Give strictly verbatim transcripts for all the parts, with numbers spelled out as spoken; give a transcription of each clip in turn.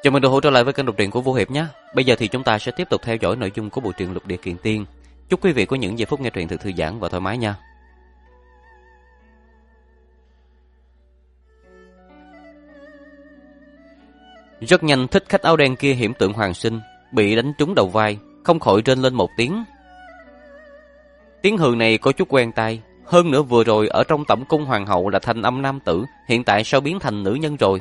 Chào mừng được hỗ trợ lại với kênh đọc truyện của Vũ Hiệp nhé. Bây giờ thì chúng ta sẽ tiếp tục theo dõi nội dung của bộ truyện Lục Địa Kiền Tiên. Chúc quý vị có những giây phút nghe truyện thật thư giãn và thoải mái nha. Rất nhanh, thích khách áo đen kia hiểm tượng Hoàng Sinh bị đánh trúng đầu vai, không khỏi rên lên một tiếng. Tiếng hừ này có chút quen tai, hơn nữa vừa rồi ở trong tẩm cung hoàng hậu là thanh âm nam tử, hiện tại sao biến thành nữ nhân rồi?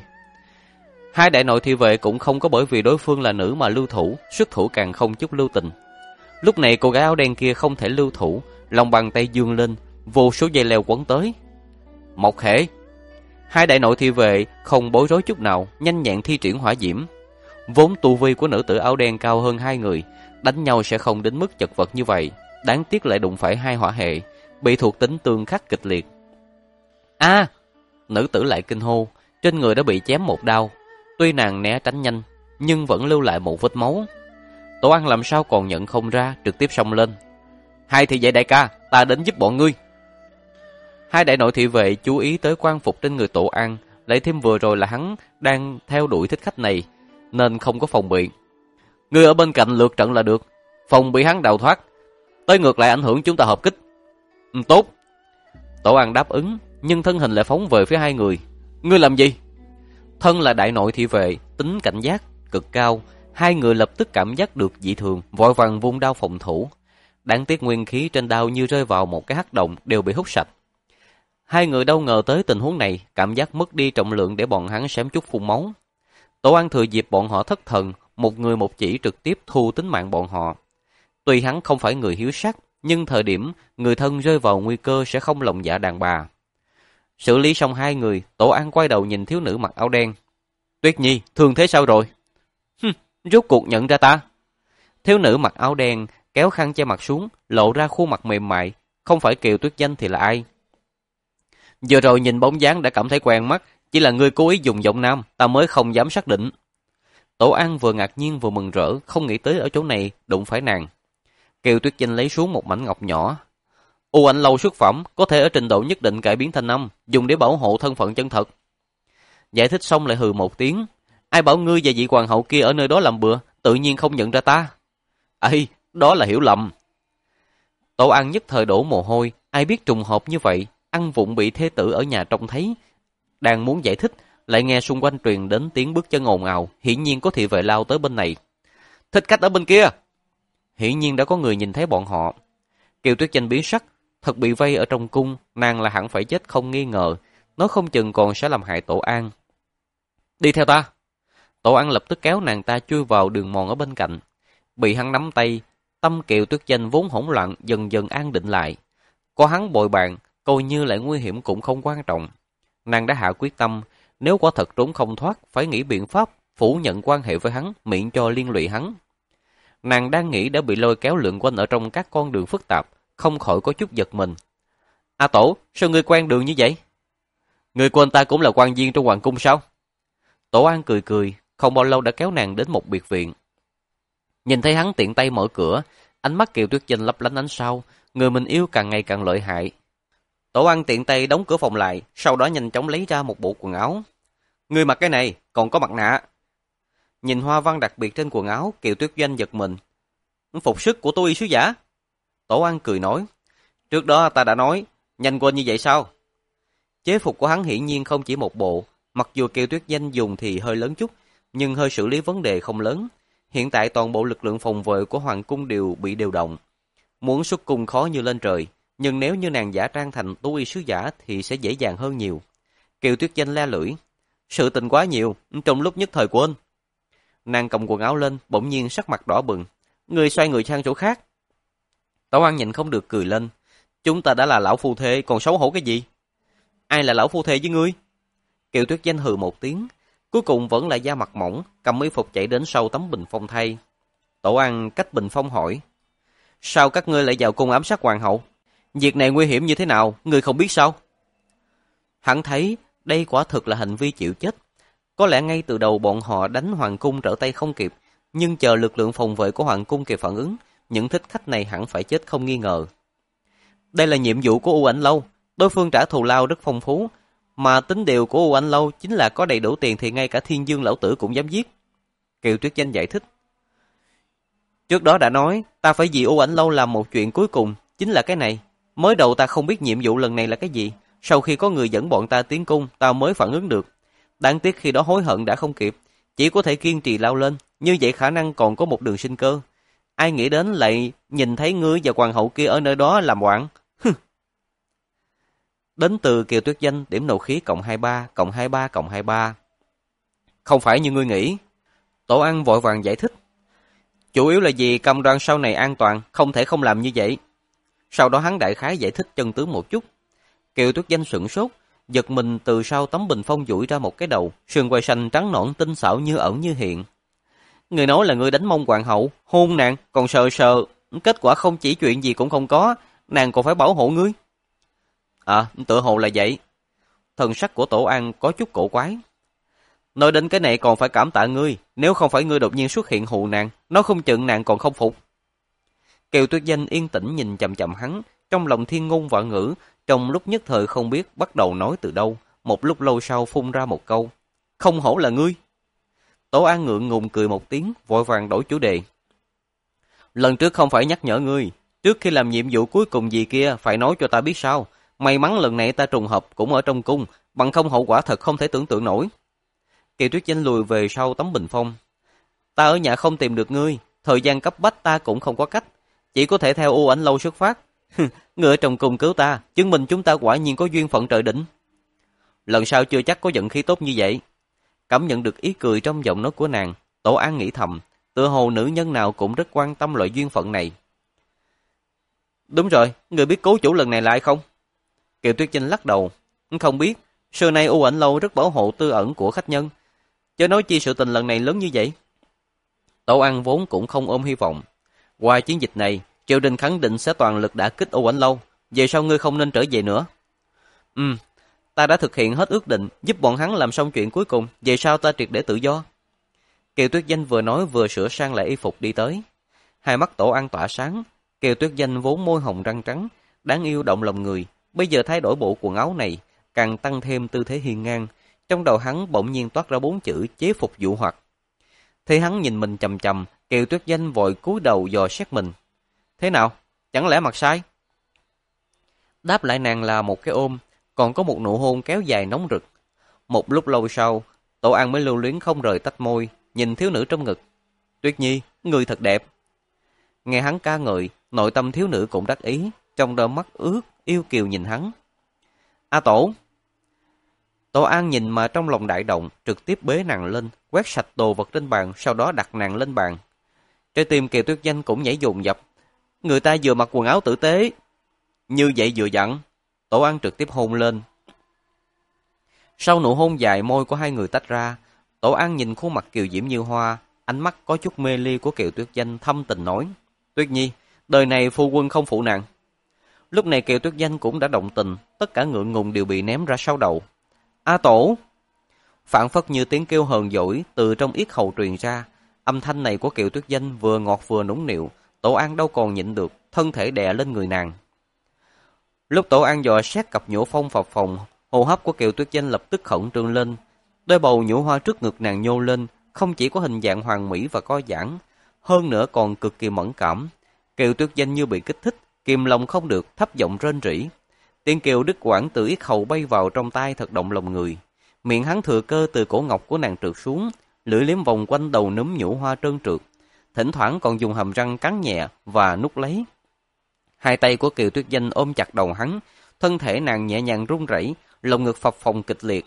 Hai đại nội thị vệ cũng không có bởi vì đối phương là nữ mà lưu thủ, xuất thủ càng không chút lưu tình. Lúc này cô gái áo đen kia không thể lưu thủ, lòng bàn tay dương lên, vô số dây leo quấn tới. Mộc Khể! Hai đại nội thị vệ không bối rối chút nào, nhanh nhẹn thi triển hỏa diễm. Vốn tu vi của nữ tử áo đen cao hơn hai người, đánh nhau sẽ không đến mức chật vật như vậy, đáng tiếc lại đụng phải hai hỏa hệ, bị thuộc tính tương khắc kịch liệt. A! À, nữ tử lại kinh hô, trên người đã bị chém một đao. Tuy nàng né tránh nhanh, nhưng vẫn lưu lại một vết máu. Tổ An làm sao còn nhận không ra, trực tiếp xông lên. Hai thị vệ đại ca, ta đến giúp bọn ngươi. Hai đại nội thị vệ chú ý tới quan phục trên người Tổ An, lại thêm vừa rồi là hắn đang theo đuổi thích khách này, nên không có phòng bị. Ngươi ở bên cạnh lượt trận là được, phòng bị hắn đào thoát, tới ngược lại ảnh hưởng chúng ta hợp kích. Ừ, tốt. Tổ An đáp ứng, nhưng thân hình lại phóng về phía hai người. Ngươi làm gì? Thân là đại nội thị vệ, tính cảnh giác cực cao, hai người lập tức cảm giác được dị thường, vội vàng vung đao phòng thủ. Đáng tiếc nguyên khí trên đao như rơi vào một cái hắc động, đều bị hút sạch. Hai người đâu ngờ tới tình huống này, cảm giác mất đi trọng lượng để bọn hắn xém chút phun máu. Tổ An thừa dịp bọn họ thất thần, một người một chỉ trực tiếp thu tính mạng bọn họ. Tuy hắn không phải người hiếu sắc, nhưng thời điểm người thân rơi vào nguy cơ sẽ không lòng dạ đàn bà. Xử lý xong hai người, Tổ An quay đầu nhìn thiếu nữ mặc áo đen. Tuyết Nhi, thương thế sao rồi? Hừm, rốt cuộc nhận ra ta. Thiếu nữ mặc áo đen kéo khăn che mặt xuống, lộ ra khuôn mặt mềm mại, không phải Kiều Tuyết Danh thì là ai? Vừa rồi nhìn bóng dáng đã cảm thấy quen mắt, chỉ là ngươi cố ý dùng giọng nam, ta mới không dám xác định. Tổ An vừa ngạc nhiên vừa mừng rỡ, không nghĩ tới ở chỗ này đụng phải nàng. Kiều Tuyết Danh lấy xuống một mảnh ngọc nhỏ. U Ảnh Lâu xuất phẩm, có thể ở trình độ nhất định cải biến thành âm, dùng để bảo hộ thân phận chân thật. Giải thích xong lại hừ một tiếng. Ai bảo ngươi và vị hoàng hậu kia ở nơi đó làm bữa, tự nhiên không nhận ra ta. Ây, đó là hiểu lầm. Tổ An nhất thời đổ mồ hôi, ai biết trùng hợp như vậy, ăn vụng bị thê tử ở nhà trông thấy. Đang muốn giải thích, lại nghe xung quanh truyền đến tiếng bước chân ồn ào, hiển nhiên có thị vệ lao tới bên này. Thích khách ở bên kia. Hiển nhiên đã có người nhìn thấy bọn họ. Kiều Tuyết Danh biến sắc, thật bị vây ở trong cung, nàng là hẳn phải chết không nghi ngờ, nó không chừng còn sẽ làm hại Tổ An. Đi theo ta. Tổ An lập tức kéo nàng ta chui vào đường mòn ở bên cạnh. Bị hắn nắm tay, tâm Kiều Tuyết Danh vốn hỗn loạn dần dần an định lại. Có hắn bồi bàn, coi như lại nguy hiểm cũng không quan trọng. Nàng đã hạ quyết tâm, nếu quả thật trốn không thoát, phải nghĩ biện pháp phủ nhận quan hệ với hắn, miễn cho liên lụy hắn. Nàng đang nghĩ đã bị lôi kéo lượn quanh ở trong các con đường phức tạp, không khỏi có chút giật mình. A Tổ, sao ngươi quen đường như vậy? Người của anh ta cũng là quan viên trong hoàng cung sao? Tổ An cười cười, không bao lâu đã kéo nàng đến một biệt viện. Nhìn thấy hắn tiện tay mở cửa, ánh mắt Kiều Tuyết Danh lấp lánh ánh sao, người mình yêu càng ngày càng lợi hại. Tổ An tiện tay đóng cửa phòng lại, sau đó nhanh chóng lấy ra một bộ quần áo. Ngươi mặc cái này, còn có mặt nạ. Nhìn hoa văn đặc biệt trên quần áo, Kiều Tuyết Danh giật mình. Phục sức của tôi sứ giả. Tổ An cười nói, trước đó ta đã nói, nhanh quên như vậy sao? Chế phục của hắn hiển nhiên không chỉ một bộ, mặc dù Kiều Tuyết Danh dùng thì hơi lớn chút, nhưng hơi xử lý vấn đề không lớn. Hiện tại toàn bộ lực lượng phòng vệ của hoàng cung đều bị điều động. Muốn xuất cung khó như lên trời, nhưng nếu như nàng giả trang thành tú y sứ giả thì sẽ dễ dàng hơn nhiều. Kiều Tuyết Danh le lưỡi, sự tình quá nhiều, trong lúc nhất thời quên. Nàng cầm quần áo lên, bỗng nhiên sắc mặt đỏ bừng. Người xoay người sang chỗ khác. Tổ An nhìn không được cười lên. Chúng ta đã là lão phu thê, còn xấu hổ cái gì? Ai là lão phu thê với ngươi? Kiều Tuyết Danh hừ một tiếng, cuối cùng vẫn là da mặt mỏng, cầm y phục chạy đến sau tấm bình phong thay. Tổ An cách bình phong hỏi, sao các ngươi lại vào cung ám sát hoàng hậu? Việc này nguy hiểm như thế nào, ngươi không biết sao? Hắn thấy đây quả thực là hành vi chịu chết. Có lẽ ngay từ đầu bọn họ đánh hoàng cung trở tay không kịp, nhưng chờ lực lượng phòng vệ của hoàng cung kịp phản ứng, những thích khách này hẳn phải chết không nghi ngờ. Đây là nhiệm vụ của U Ảnh Lâu, đối phương trả thù lao rất phong phú, mà tính điều của U Ảnh Lâu chính là có đầy đủ tiền thì ngay cả Thiên Dương lão tử cũng dám giết. Kiều Tuyết Danh giải thích. Trước đó đã nói, ta phải vì U Ảnh Lâu làm một chuyện cuối cùng, chính là cái này. Mới đầu ta không biết nhiệm vụ lần này là cái gì. Sau khi có người dẫn bọn ta tiến cung, ta mới phản ứng được. Đáng tiếc khi đó hối hận đã không kịp. Chỉ có thể kiên trì lao lên, như vậy khả năng còn có một đường sinh cơ. Ai nghĩ đến lại nhìn thấy ngươi và hoàng hậu kia ở nơi đó làm loạn. Đến từ Kiều Tuyết Danh điểm nộ khí cộng hai mươi ba, cộng hai mươi ba, cộng hai mươi ba. Không phải như ngươi nghĩ. Tổ Ăn vội vàng giải thích. Chủ yếu là vì cam đoan sau này an toàn, không thể không làm như vậy. Sau đó hắn đại khái giải thích chân tướng một chút. Kiều Tuyết Danh sửng sốt, giật mình từ sau tấm bình phong duỗi ra một cái đầu, sườn quai xanh trắng nõn tinh xảo như ẩn như hiện. Người nói là người đánh mông hoàng hậu, hôn nàng, còn sờ sờ, kết quả không chỉ chuyện gì cũng không có, nàng còn phải bảo hộ ngươi. À, tựa hồ là vậy. Thần sắc của Tổ An có chút cổ quái. Nói đến cái này còn phải cảm tạ ngươi, nếu không phải ngươi đột nhiên xuất hiện hù nàng, nó không chừng nàng còn không phục. Kiều Tuyết Danh yên tĩnh nhìn chằm chằm hắn, trong lòng thiên ngôn vạn ngữ, trong lúc nhất thời không biết bắt đầu nói từ đâu, một lúc lâu sau phun ra một câu. Không hổ là ngươi. Tổ An ngượng ngùng cười một tiếng, vội vàng đổi chủ đề. Lần trước không phải nhắc nhở ngươi, trước khi làm nhiệm vụ cuối cùng gì kia phải nói cho ta biết sao. May mắn lần này ta trùng hợp cũng ở trong cung, bằng không hậu quả thật không thể tưởng tượng nổi. Kiều Tuyết Danh lùi về sau tấm bình phong. Ta ở nhà không tìm được ngươi, thời gian cấp bách ta cũng không có cách, chỉ có thể theo U Ảnh Lâu xuất phát. Ngươi ở trong cung cứu ta, chứng minh chúng ta quả nhiên có duyên phận trời định. Lần sau chưa chắc có vận khí tốt như vậy. Cảm nhận được ý cười trong giọng nói của nàng, Tổ An nghĩ thầm, tựa hồ nữ nhân nào cũng rất quan tâm loại duyên phận này. Đúng rồi, ngươi biết cố chủ lần này là ai không? Kiều Tuyết Danh lắc đầu. Không biết, xưa nay U Ảnh Lâu rất bảo hộ tư ẩn của khách nhân. Chớ nói chi sự tình lần này lớn như vậy. Tổ An vốn cũng không ôm hy vọng. Qua chiến dịch này, triều đình khẳng định sẽ toàn lực đả kích U Ảnh Lâu. Về sau ngươi không nên trở về nữa. Ừ, ta đã thực hiện hết ước định, giúp bọn hắn làm xong chuyện cuối cùng. Về sau ta triệt để tự do. Kiều Tuyết Danh vừa nói vừa sửa sang lại y phục đi tới. Hai mắt Tổ An tỏa sáng. Kiều Tuyết Danh vốn môi hồng răng trắng, đáng yêu động lòng người. Bây giờ thay đổi bộ quần áo này, càng tăng thêm tư thế hiên ngang. Trong đầu hắn bỗng nhiên toát ra bốn chữ chế phục dụ hoặc. Thấy hắn nhìn mình chầm chầm, Kiều Tuyết Danh vội cúi đầu dò xét mình. Thế nào? Chẳng lẽ mặt sai? Đáp lại nàng là một cái ôm, còn có một nụ hôn kéo dài nóng rực. Một lúc lâu sau, Tổ An mới lưu luyến không rời tách môi, nhìn thiếu nữ trong ngực. Tuyết Nhi, người thật đẹp. Nghe hắn ca ngợi, nội tâm thiếu nữ cũng đắc ý, trong đôi mắt ướt, yêu kiều nhìn hắn. A Tổ! Tổ An nhìn mà trong lòng đại động, trực tiếp bế nàng lên, quét sạch đồ vật trên bàn, sau đó đặt nàng lên bàn. Trái tim Kiều Tuyết Danh cũng nhảy dồn dập. Người ta vừa mặc quần áo tử tế. Như vậy vừa dặn, Tổ An trực tiếp hôn lên. Sau nụ hôn dài môi của hai người tách ra, Tổ An nhìn khuôn mặt kiều diễm như hoa, ánh mắt có chút mê ly của Kiều Tuyết Danh thâm tình nói. Tuyết Nhi, đời này phu quân không phụ nàng. Lúc này Kiều Tuyết Danh cũng đã động tình, tất cả ngượng ngùng đều bị ném ra sau đầu. A Tổ! Phản phất như tiếng kêu hờn dỗi từ trong yết hầu truyền ra. Âm thanh này của Kiều Tuyết Danh vừa ngọt vừa nũng nịu, Tổ An đâu còn nhịn được, thân thể đè lên người nàng. Lúc Tổ An dò xét cặp nhũ phong phập phồng, hô hấp của Kiều Tuyết Danh lập tức khẩn trương lên. Đôi bầu nhũ hoa trước ngực nàng nhô lên, không chỉ có hình dạng hoàn mỹ và co giãn, hơn nữa còn cực kỳ mẫn cảm. Kiều Tuyết Danh như bị kích thích, kìm lòng không được, thấp giọng rên rỉ. Tiếng kêu đứt quãng từ yết hầu bay vào trong tai thật động lòng người. Miệng hắn thừa cơ từ cổ ngọc của nàng trượt xuống, lưỡi liếm vòng quanh đầu núm nhũ hoa trơn trượt, thỉnh thoảng còn dùng hàm răng cắn nhẹ và nút lấy. Hai tay của Kiều Tuyết Danh ôm chặt đầu hắn, thân thể nàng nhẹ nhàng run rẩy, lồng ngực phập phồng kịch liệt.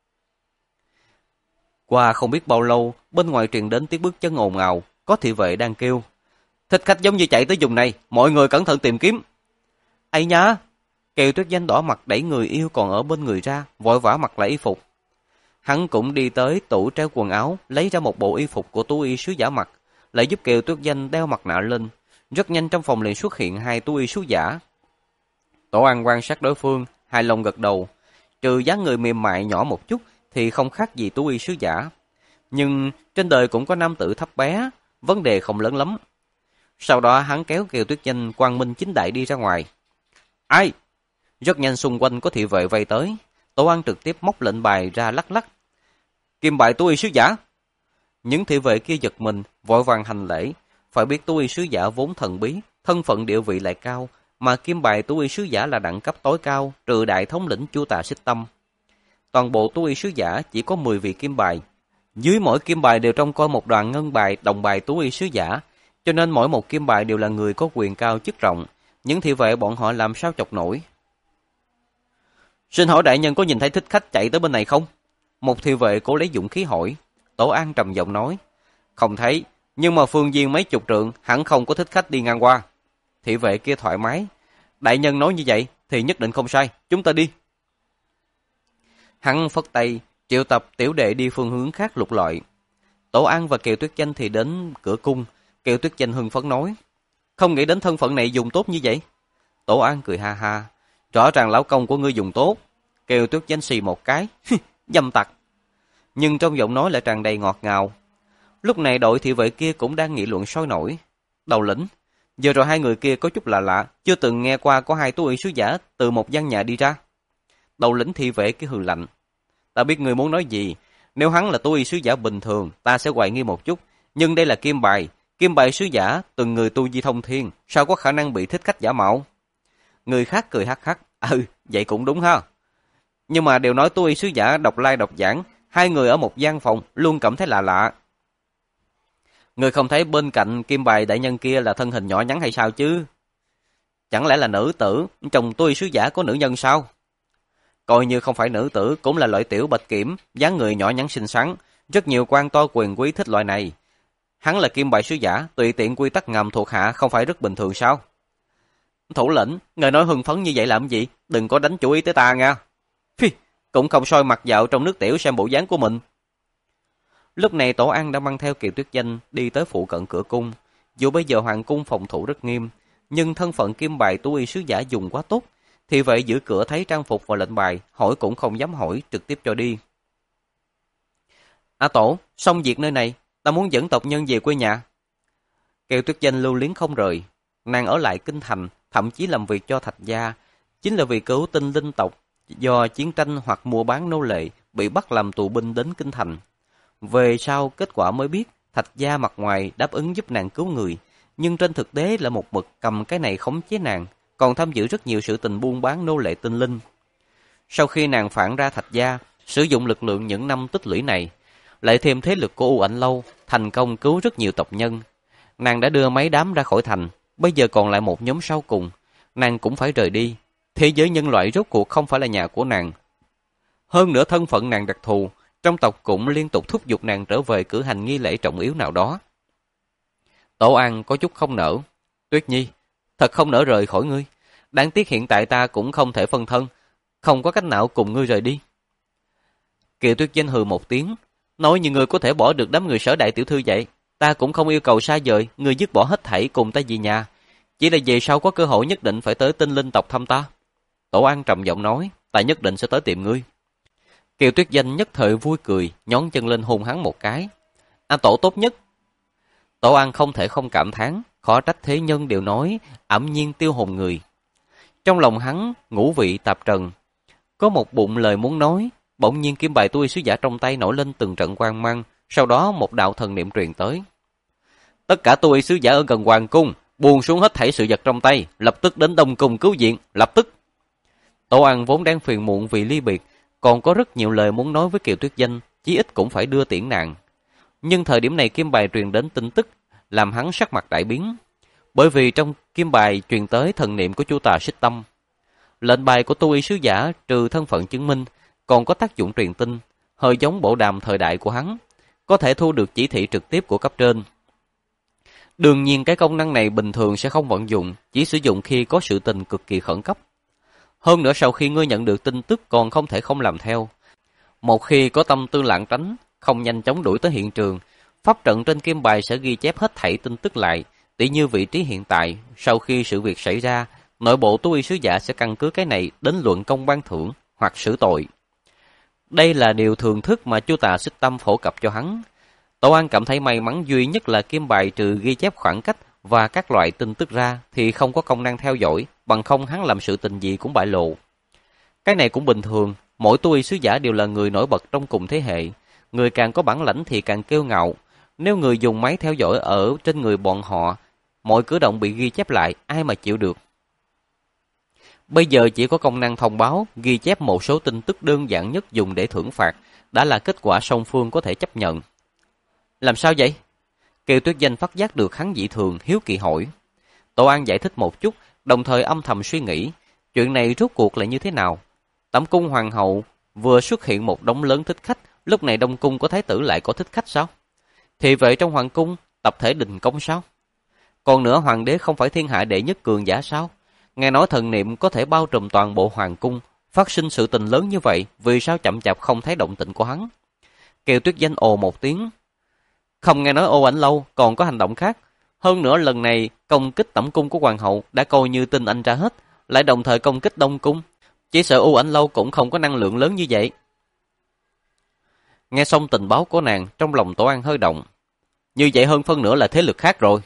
Qua không biết bao lâu, bên ngoài truyền đến tiếng bước chân ồn ào, có thị vệ đang kêu. Thích khách giống như chạy tới vùng này, mọi người cẩn thận tìm kiếm. Ây nhá! Kiều Tuyết Danh đỏ mặt đẩy người yêu còn ở bên người ra, vội vã mặc lại y phục. Hắn cũng đi tới tủ treo quần áo, lấy ra một bộ y phục của tú y sứ giả mặc, lại giúp Kiều Tuyết Danh đeo mặt nạ lên. Rất nhanh trong phòng liền xuất hiện hai tú y sứ giả. Tổ An quan sát đối phương, hài lòng gật đầu. Trừ dáng người mềm mại nhỏ một chút thì không khác gì tú y sứ giả. Nhưng trên đời cũng có nam tử thấp bé, vấn đề không lớn lắm. Sau đó hắn kéo Kiều Tuyết Danh quang minh chính đại đi ra ngoài. Ai? Rất nhanh xung quanh có thị vệ vây tới. Tổ An trực tiếp móc lệnh bài ra lắc lắc. Kim bài tú y sứ giả. Những thị vệ kia giật mình, vội vàng hành lễ. Phải biết Tú Y sứ giả vốn thần bí, thân phận địa vị lại cao, mà kim bài Tú Y sứ giả là đẳng cấp tối cao, trừ đại thống lĩnh Chu Tà Xích Tâm. Toàn bộ Tú Y sứ giả chỉ có mười vị kim bài. Dưới mỗi kim bài đều trông coi một đoàn ngân bài, đồng bài Tú Y sứ giả, cho nên mỗi một kim bài đều là người có quyền cao chức trọng. Những thị vệ bọn họ làm sao chọc nổi. Xin hỏi đại nhân có nhìn thấy thích khách chạy tới bên này không? Một thị vệ cố lấy dũng khí hỏi. Tổ An trầm giọng nói. Không thấy, nhưng mà phương viên mấy chục trượng hẳn không có thích khách đi ngang qua. Thị vệ kia thoải mái. Đại nhân nói như vậy thì nhất định không sai, chúng ta đi. Hắn phất tay, triệu tập tiểu đệ đi phương hướng khác lục lọi. Tổ An và Kiều Tuyết Chanh thì đến cửa cung. Kiều Tuyết Chanh hưng phấn nói. Không nghĩ đến thân phận này dùng tốt như vậy. Tổ An cười ha ha. Rõ ràng lão công của ngươi dùng tốt. Kiều Tuyết Chanh xì một cái. Dâm tặc. Nhưng trong giọng nói lại tràn đầy ngọt ngào. Lúc này đội thị vệ kia cũng đang nghị luận sôi nổi. Đầu lĩnh, giờ rồi hai người kia có chút lạ lạ, chưa từng nghe qua có hai Tú Y sứ giả từ một gian nhà đi ra. Đầu lĩnh thị vệ kia hừ lạnh. Ta biết người muốn nói gì, nếu hắn là Tú Y sứ giả bình thường, ta sẽ hoài nghi một chút, nhưng đây là kim bài, kim bài sứ giả, từng người tu vi thông thiên, sao có khả năng bị thích khách giả mạo? Người khác cười hắc hắc, ừ, vậy cũng đúng ha. Nhưng mà đều nói Tú Y sứ giả độc lai độc giảng, hai người ở một gian phòng luôn cảm thấy lạ lạ. Người không thấy bên cạnh kim bài đại nhân kia là thân hình nhỏ nhắn hay sao chứ? Chẳng lẽ là nữ tử, chồng Tú Y sứ giả có nữ nhân sao? Coi như không phải nữ tử cũng là loại tiểu bạch kiểm, dáng người nhỏ nhắn xinh xắn, rất nhiều quan to quyền quý thích loại này. Hắn là kim bài sứ giả, tùy tiện quy tắc ngầm thuộc hạ không phải rất bình thường sao? Thủ lĩnh, người nói hưng phấn như vậy làm gì? Đừng có đánh chủ ý tới ta nha. Phi, cũng không soi mặt dạo trong nước tiểu xem bộ dáng của mình. Lúc này Tổ An đã mang theo Kiều Tuyết Chanh đi tới phụ cận cửa cung. Dù bây giờ hoàng cung phòng thủ rất nghiêm, nhưng thân phận kim bài Tú Y sứ giả dùng quá tốt. Thì vậy giữ cửa thấy trang phục và lệnh bài, hỏi cũng không dám hỏi, trực tiếp cho đi. A Tổ, xong việc nơi này, ta muốn dẫn tộc nhân về quê nhà. Kiều Tuyết Chanh lưu luyến không rời. Nàng ở lại kinh thành, thậm chí làm việc cho Thạch gia, chính là vì cứu tinh linh tộc do chiến tranh hoặc mua bán nô lệ bị bắt làm tù binh đến kinh thành. Về sau kết quả mới biết Thạch gia mặt ngoài đáp ứng giúp nàng cứu người, nhưng trên thực tế là một mực cầm cái này khống chế nàng, còn tham dự rất nhiều sự tình buôn bán nô lệ tinh linh. Sau khi nàng phản ra Thạch gia, sử dụng lực lượng những năm tích lũy này, lại thêm thế lực của U Ảnh Lâu, thành công cứu rất nhiều tộc nhân. Nàng đã đưa mấy đám ra khỏi thành, bây giờ còn lại một nhóm sau cùng, nàng cũng phải rời đi. Thế giới nhân loại rốt cuộc không phải là nhà của nàng. Hơn nữa thân phận nàng đặc thù, trong tộc cũng liên tục thúc giục nàng trở về cử hành nghi lễ trọng yếu nào đó. Tổ An có chút không nỡ. Tuyết Nhi, thật không nỡ rời khỏi ngươi. Đáng tiếc hiện tại ta cũng không thể phân thân, không có cách nào cùng ngươi rời đi. Kiều Tuyết Chanh hừ một tiếng, nói như ngươi có thể bỏ được đám người Sở đại tiểu thư vậy. Ta cũng không yêu cầu xa vời, ngươi dứt bỏ hết thảy cùng ta về nhà. Chỉ là về sau có cơ hội nhất định phải tới tinh linh tộc thăm ta. Tổ An trầm giọng nói, ta nhất định sẽ tới tìm ngươi. Kiều Tuyết Chanh nhất thời vui cười, nhón chân lên hôn hắn một cái. A Tổ tốt nhất. Tổ An không thể không cảm thán, khó trách thế nhân đều nói ảm nhiên tiêu hồn người. Trong lòng hắn ngũ vị tạp trần, có một bụng lời muốn nói, bỗng nhiên kim bài Tú Y sứ giả trong tay nổi lên từng trận quang mang, sau đó một đạo thần niệm truyền tới. Tất cả Tú Y sứ giả ở gần hoàng cung, buông xuống hết thảy sự vật trong tay, lập tức đến Đông Cung cứu viện, lập tức. Tổ An vốn đang phiền muộn vì ly biệt, còn có rất nhiều lời muốn nói với Kiều Tuyết Chanh, chí ít cũng phải đưa tiễn nàng. Nhưng thời điểm này kim bài truyền đến tin tức, làm hắn sắc mặt đại biến. Bởi vì trong kim bài truyền tới thần niệm của Chu Tà Xích Tâm. Lệnh bài của Tú Y sứ giả trừ thân phận chứng minh, còn có tác dụng truyền tin, hơi giống bộ đàm thời đại của hắn, có thể thu được chỉ thị trực tiếp của cấp trên. Đương nhiên cái công năng này bình thường sẽ không vận dụng, chỉ sử dụng khi có sự tình cực kỳ khẩn cấp. Hơn nữa sau khi ngươi nhận được tin tức còn không thể không làm theo. Một khi có tâm tư lảng tránh, không nhanh chóng đuổi tới hiện trường, pháp trận trên kim bài sẽ ghi chép hết thảy tin tức lại, tỉ như vị trí hiện tại. Sau khi sự việc xảy ra, nội bộ Tú Y sứ giả sẽ căn cứ cái này đến luận công ban thưởng hoặc xử tội. Đây là điều thường thức mà Chu Tà Xích Tâm phổ cập cho hắn. Tổ An cảm thấy may mắn duy nhất là kim bài trừ ghi chép khoảng cách và các loại tin tức ra thì không có công năng theo dõi, bằng không hắn làm sự tình gì cũng bại lộ. Cái này cũng bình thường, mỗi Tú Y sứ giả đều là người nổi bật trong cùng thế hệ, người càng có bản lãnh thì càng kiêu ngạo, nếu người dùng máy theo dõi ở trên người bọn họ, mọi cử động bị ghi chép lại, ai mà chịu được. Bây giờ chỉ có công năng thông báo, ghi chép một số tin tức đơn giản nhất dùng để thưởng phạt, đã là kết quả song phương có thể chấp nhận. Làm sao vậy? Kiều Tuyết Danh phát giác được hắn dị thường, hiếu kỳ hỏi. Tổ An giải thích một chút, đồng thời âm thầm suy nghĩ, chuyện này rốt cuộc là như thế nào? Tẩm cung hoàng hậu vừa xuất hiện một đống lớn thích khách, lúc này Đông cung có thái tử lại có thích khách sao? Thì vậy trong hoàng cung, tập thể đình công sao? Còn nữa hoàng đế không phải thiên hạ đệ nhất cường giả sao? Nghe nói thần niệm có thể bao trùm toàn bộ hoàng cung, phát sinh sự tình lớn như vậy, vì sao chậm chạp không thấy động tĩnh của hắn? Kiều Tuyết Danh ồ một tiếng. Không nghe nói Ô Ảnh Lâu còn có hành động khác. Hơn nữa lần này công kích tẩm cung của hoàng hậu đã coi như tin anh ra hết, lại đồng thời công kích Đông cung. Chỉ sợ Ô Ảnh Lâu cũng không có năng lượng lớn như vậy. Nghe xong tình báo của nàng, trong lòng Tổ An hơi động. Như vậy hơn phân nửa là thế lực khác rồi.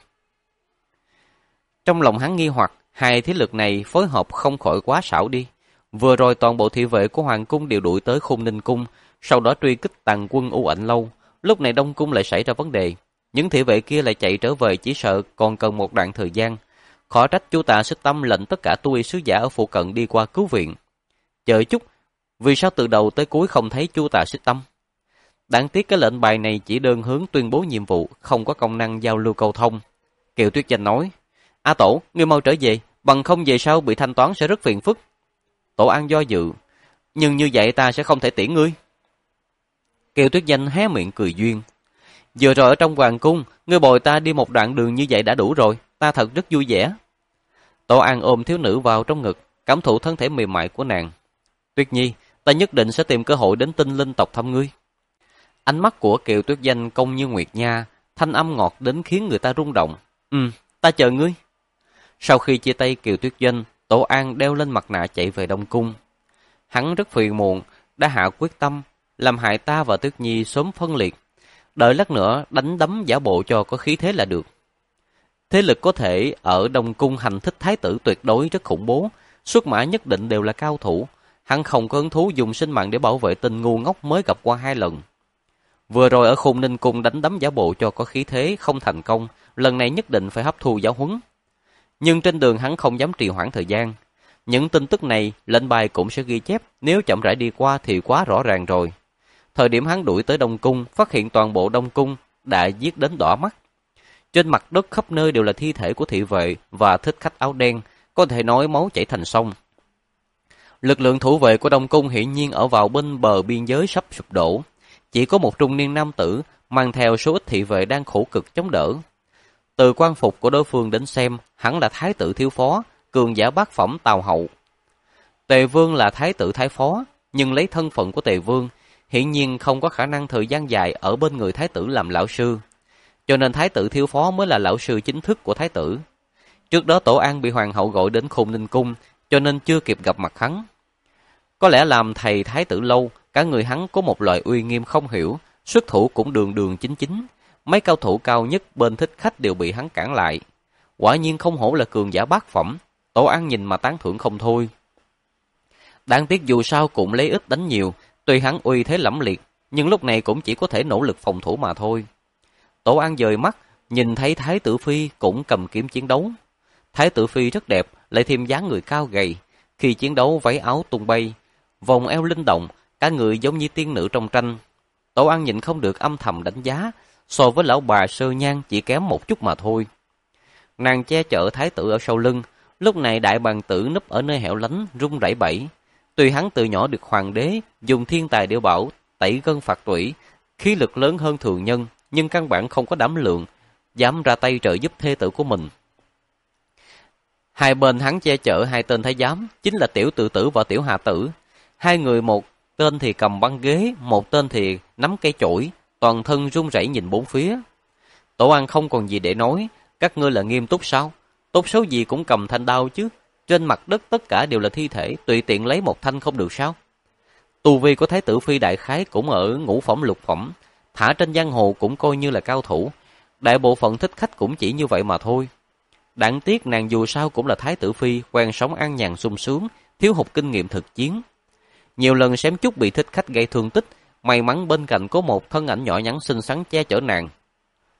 Trong lòng hắn nghi hoặc, hai thế lực này phối hợp không khỏi quá xảo đi. Vừa rồi toàn bộ thị vệ của hoàng cung đều đuổi tới Khôn Ninh cung, sau đó truy kích tàn quân U Ảnh Lâu. Lúc này Đông cung lại xảy ra vấn đề, những thị vệ kia lại chạy trở về, chỉ sợ còn cần một đoạn thời gian. Khó trách Chu Tạ Xích Tâm lệnh tất cả tu y sứ giả ở phụ cận đi qua cứu viện. Chờ chút, vì sao từ đầu tới cuối không thấy Chu Tạ Xích Tâm? Đáng tiếc cái lệnh bài này chỉ đơn hướng tuyên bố nhiệm vụ, không có công năng giao lưu cầu thông. Kiều Tuyết Danh nói, A Tổ, ngươi mau trở về, bằng không về sau bị thanh toán sẽ rất phiền phức. Tổ An do dự, nhưng như vậy ta sẽ không thể tiễn ngươi. Kiều Tuyết Danh hé miệng cười duyên. Vừa rồi ở trong hoàng cung, ngươi bồi ta đi một đoạn đường như vậy đã đủ rồi, ta thật rất vui vẻ. Tổ An ôm thiếu nữ vào trong ngực, cảm thụ thân thể mềm mại của nàng. Tuyết Nhi, ta nhất định sẽ tìm cơ hội đến Tinh Linh tộc thăm ngươi. Ánh mắt của Kiều Tuyết Danh công như nguyệt nha, thanh âm ngọt đến khiến người ta rung động. Ừ, ta chờ ngươi. Sau khi chia tay Kiều Tuyết Danh, Tổ An đeo lên mặt nạ chạy về Đông cung. Hắn rất phiền muộn, đã hạ quyết tâm làm hại ta và Tuyết Nhi sớm phân liệt, đợi lát nữa đánh đấm giả bộ cho có khí thế là được. Thế lực có thể ở Đông cung hành thích thái tử tuyệt đối rất khủng bố, xuất mã nhất định đều là cao thủ. Hắn không có hứng thú dùng sinh mạng để bảo vệ tên ngu ngốc mới gặp qua hai lần. Vừa rồi ở Khôn Ninh cung đánh đấm giả bộ cho có khí thế không thành công, lần này nhất định phải hấp thu giáo huấn. Nhưng trên đường hắn không dám trì hoãn thời gian. Những tin tức này lệnh bài cũng sẽ ghi chép, nếu chậm rãi đi qua thì quá rõ ràng rồi. Thời điểm hắn đuổi tới Đông cung, phát hiện toàn bộ Đông cung đã giết đến đỏ mắt. Trên mặt đất khắp nơi đều là thi thể của thị vệ và thích khách áo đen, có thể nói máu chảy thành sông. Lực lượng thủ vệ của Đông cung hiển nhiên ở vào bên bờ biên giới sắp sụp đổ. Chỉ có một trung niên nam tử mang theo số ít thị vệ đang khổ cực chống đỡ. Từ quan phục của đối phương đến xem, hắn là thái tử thiếu phó, cường giả bát phẩm Tào Hậu. Tề Vương là thái tử thái phó, nhưng lấy thân phận của Tề Vương, hiển nhiên không có khả năng thời gian dài ở bên người thái tử làm lão sư. Cho nên thái tử thiếu phó mới là lão sư chính thức của thái tử. Trước đó Tổ An bị hoàng hậu gọi đến Khôn Ninh cung, cho nên chưa kịp gặp mặt hắn. Có lẽ làm thầy thái tử lâu, cả người hắn có một loại uy nghiêm không hiểu, xuất thủ cũng đường đường chính chính. Mấy cao thủ cao nhất bên thích khách đều bị hắn cản lại. Quả nhiên không hổ là cường giả bát phẩm, Tổ An nhìn mà tán thưởng không thôi. Đáng tiếc dù sao cũng lấy ít đánh nhiều, tuy hắn uy thế lẫm liệt, nhưng lúc này cũng chỉ có thể nỗ lực phòng thủ mà thôi. Tổ An dời mắt, nhìn thấy Thái tử Phi cũng cầm kiếm chiến đấu. Thái tử Phi rất đẹp, lại thêm dáng người cao gầy, khi chiến đấu váy áo tung bay, vòng eo linh động, cả người giống như tiên nữ trong tranh. Tổ An nhìn không được âm thầm đánh giá, so với lão bà Sơ Nhan chỉ kém một chút mà thôi. Nàng che chở thái tử ở sau lưng, lúc này đại bàng tử núp ở nơi hẻo lánh run rẩy bẩy. Tuy hắn từ nhỏ được hoàng đế dùng thiên tài địa bảo tẩy gân phạt tủy, khí lực lớn hơn thường nhân, nhưng căn bản không có đảm lượng dám ra tay trợ giúp thê tử của mình. Hai bên hắn che chở hai tên thái giám, chính là Tiểu Tự Tử và Tiểu Hà Tử. Hai người một tên thì cầm băng ghế, một tên thì nắm cây chổi, toàn thân run rẩy nhìn bốn phía. Tổ An không còn gì để nói, các ngươi là nghiêm túc sao? Tốt xấu gì cũng cầm thanh đao chứ. Trên mặt đất tất cả đều là thi thể, tùy tiện lấy một thanh không được sao? Tu vi của Thái tử Phi đại khái cũng ở ngũ phẩm lục phẩm, thả trên giang hồ cũng coi như là cao thủ. Đại bộ phận thích khách cũng chỉ như vậy mà thôi. Đáng tiếc nàng dù sao cũng là Thái tử Phi, quen sống an nhàn sung sướng, thiếu hụt kinh nghiệm thực chiến. Nhiều lần xém chút bị thích khách gây thương tích, may mắn bên cạnh có một thân ảnh nhỏ nhắn xinh xắn che chở nàng.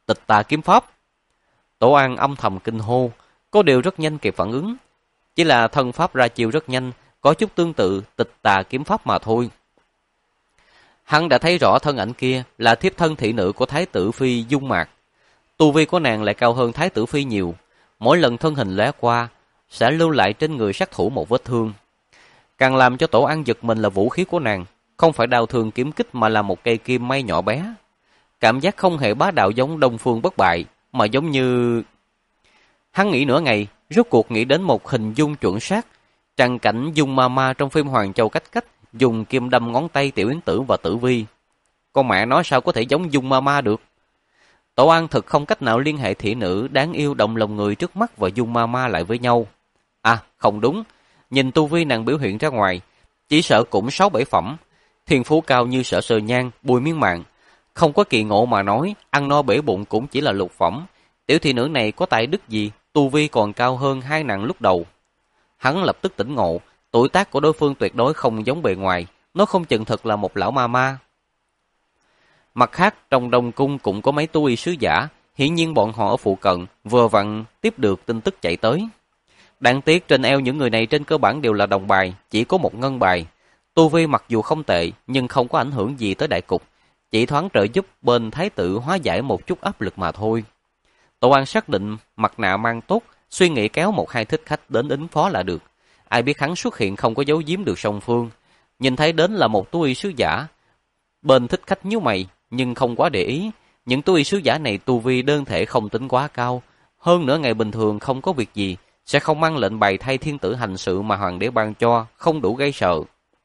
Tịch Tà kiếm pháp. Tổ An âm thầm kinh hô, có điều rất nhanh kịp phản ứng. Chỉ là thân pháp ra chiêu rất nhanh, có chút tương tự Tịch Tà kiếm pháp mà thôi. Hắn đã thấy rõ thân ảnh kia là thiếp thân thị nữ của Thái tử Phi Dung Mạc. Tu vi của nàng lại cao hơn Thái tử Phi nhiều. Mỗi lần thân hình lóe qua, sẽ lưu lại trên người sát thủ một vết thương. Càng làm cho Tổ An giật mình là vũ khí của nàng, không phải đao thương kiếm kích mà là một cây kim may nhỏ bé. Cảm giác không hề bá đạo giống Đông Phương Bất Bại, mà giống như... Hắn nghĩ nửa ngày, rốt cuộc nghĩ đến một hình dung chuẩn xác, tràn cảnh Dung Ma Ma trong phim Hoàng Châu Cách Cách, dùng kim đâm ngón tay Tiểu Yến Tử và Tử Vi. Con mẹ nói sao có thể giống Dung Ma Ma được? Tổ An thực không cách nào liên hệ thị nữ đáng yêu động lòng người trước mắt và Dung Ma Ma lại với nhau. À, không đúng, nhìn tu vi nàng biểu hiện ra ngoài, chỉ sợ cũng sáu bảy phẩm, thiên phú cao như Sở Sơ Nhan, Bùi Miên Mạn, không có kỳ ngộ mà nói, ăn no bể bụng cũng chỉ là lục phẩm. Tiểu thị nữ này có tài đức gì, tu vi còn cao hơn hai nàng lúc đầu. Hắn lập tức tỉnh ngộ, tuổi tác của đối phương tuyệt đối không giống bề ngoài, nó không chừng thật là một lão ma ma. Mặt khác, trong Đông Cung cũng có mấy tu y sứ giả, hiển nhiên bọn họ ở phụ cận, vừa vặn tiếp được tin tức chạy tới. Đáng tiếc trên eo những người này trên cơ bản đều là đồng bài, chỉ có một ngân bài. Tu vi mặc dù không tệ, nhưng không có ảnh hưởng gì tới đại cục, chỉ thoáng trợ giúp bên thái tử hóa giải một chút áp lực mà thôi. Tổ An xác định mặt nạ mang tốt, suy nghĩ kéo một hai thích khách đến ứng phó là được. Ai biết hắn xuất hiện không có giấu giếm được song phương. Nhìn thấy đến là một tu y sứ giả. Bên thích khách nhíu mày, nhưng không quá để ý. Những tu y sứ giả này tu vi đơn thể không tính quá cao. Hơn nữa ngày bình thường không có việc gì, sẽ không mang lệnh bài thay thiên tử hành sự mà hoàng đế ban cho, không đủ gây sợ.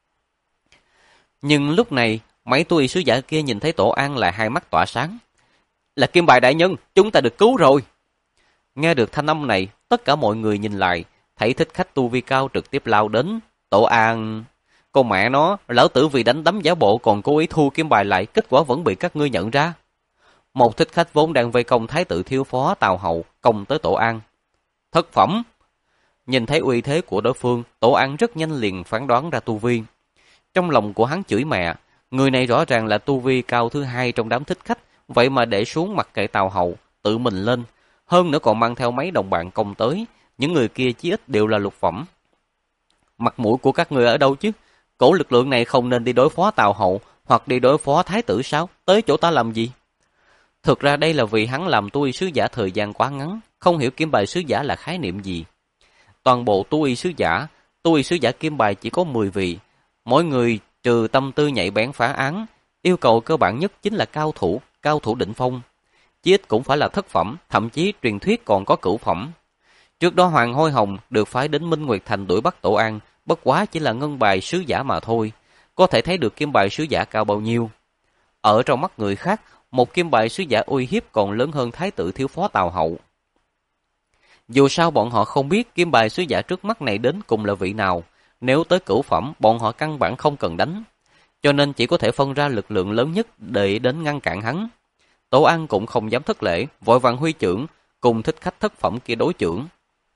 Nhưng lúc này, mấy tu y sứ giả kia nhìn thấy Tổ An lại hai mắt tỏa sáng. Là Kim Bài đại nhân, chúng ta được cứu rồi. Nghe được thanh âm này, tất cả mọi người nhìn lại, thấy thích khách tu vi cao trực tiếp lao đến. Tổ An... Con mẹ nó, lão tử vì đánh đấm giả bộ còn cố ý thu Kim Bài lại, kết quả vẫn bị các ngươi nhận ra. Một thích khách vốn đang vây công thái tử thiếu phó Tào Hậu, công tới Tổ An. Thất phẩm. Nhìn thấy uy thế của đối phương, Tổ An rất nhanh liền phán đoán ra tu vi. Trong lòng của hắn chửi mẹ, người này rõ ràng là tu vi cao thứ hai trong đám thích khách, vậy mà để xuống mặc kệ Tào Hậu, tự mình lên. Hơn nữa còn mang theo mấy đồng bạn công tới, những người kia chí ít đều là lục phẩm. Mặt mũi của các người ở đâu chứ? Cổ lực lượng này không nên đi đối phó Tào Hậu, hoặc đi đối phó thái tử sao? Tới chỗ ta làm gì? Thực ra đây là vì hắn làm tu y sứ giả thời gian quá ngắn, không hiểu Kim Bài sứ giả là khái niệm gì. Toàn bộ tu y sứ giả, tu y sứ giả Kim Bài chỉ có mười vị. Mỗi người trừ tâm tư nhạy bén phá án, yêu cầu cơ bản nhất chính là cao thủ, cao thủ đỉnh phong. Chí ít cũng phải là thất phẩm, thậm chí truyền thuyết còn có cửu phẩm. Trước đó Hoàng Hôi Hồng được phái đến Minh Nguyệt Thành đuổi bắt Tổ An, bất quá chỉ là ngân bài sứ giả mà thôi, có thể thấy được Kim Bài sứ giả cao bao nhiêu. Ở trong mắt người khác, một Kim Bài sứ giả uy hiếp còn lớn hơn thái tử thiếu phó Tào Hậu. Dù sao bọn họ không biết Kim Bài sứ giả trước mắt này đến cùng là vị nào, nếu tới cửu phẩm bọn họ căn bản không cần đánh, cho nên chỉ có thể phân ra lực lượng lớn nhất để đến ngăn cản hắn. Tổ An cũng không dám thất lễ, vội vàng huy chưởng, cùng thích khách thất phẩm kia đối chưởng.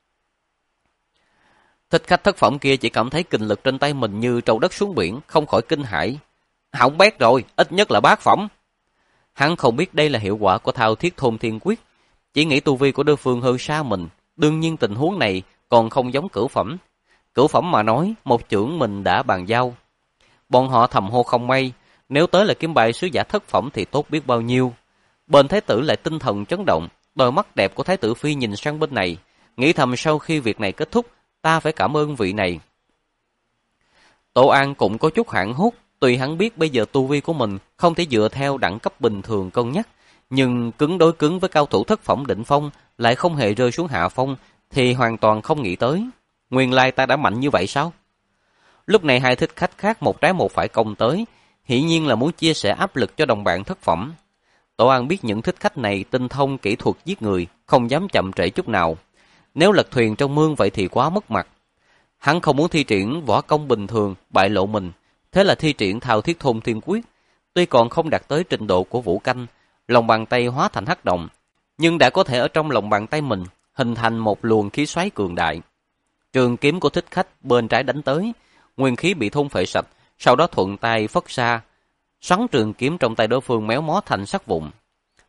Thích khách thất phẩm kia chỉ cảm thấy kình lực trên tay mình như trâu đất xuống biển, không khỏi kinh hãi. Hỏng bét rồi, ít nhất là bát phẩm. Hắn không biết đây là hiệu quả của thao thiết thôn thiên quyết, chỉ nghĩ tu vi của đối phương hơn xa mình. Đương nhiên tình huống này còn không giống cửu phẩm. Cửu phẩm mà nói, một chưởng mình đã bàn giao. Bọn họ thầm hô không may, nếu tới là Kim Bài sứ giả thất phẩm thì tốt biết bao nhiêu. Bên thái tử lại tinh thần chấn động, đôi mắt đẹp của thái tử phi nhìn sang bên này, nghĩ thầm sau khi việc này kết thúc, ta phải cảm ơn vị này. Tổ An cũng có chút hoảng hốt, tuy hắn biết bây giờ tu vi của mình không thể dựa theo đẳng cấp bình thường cân nhắc, nhưng cứng đối cứng với cao thủ thất phẩm đỉnh phong lại không hề rơi xuống hạ phong, thì hoàn toàn không nghĩ tới. Nguyên lai ta đã mạnh như vậy sao? Lúc này hai thích khách khác một trái một phải công tới, hiển nhiên là muốn chia sẻ áp lực cho đồng bạn thất phẩm. Tổ An biết những thích khách này tinh thông kỹ thuật giết người, không dám chậm trễ chút nào. Nếu lật thuyền trong mương vậy thì quá mất mặt. Hắn không muốn thi triển võ công bình thường, bại lộ mình. Thế là thi triển thao thiết thôn thiên quyết. Tuy còn không đạt tới trình độ của Vũ Canh, lòng bàn tay hóa thành hắc động, nhưng đã có thể ở trong lòng bàn tay mình hình thành một luồng khí xoáy cường đại. Trường kiếm của thích khách bên trái đánh tới, nguyên khí bị thôn phệ sạch, sau đó thuận tay phất ra, xoắn trường kiếm trong tay đối phương méo mó thành sắc vụn.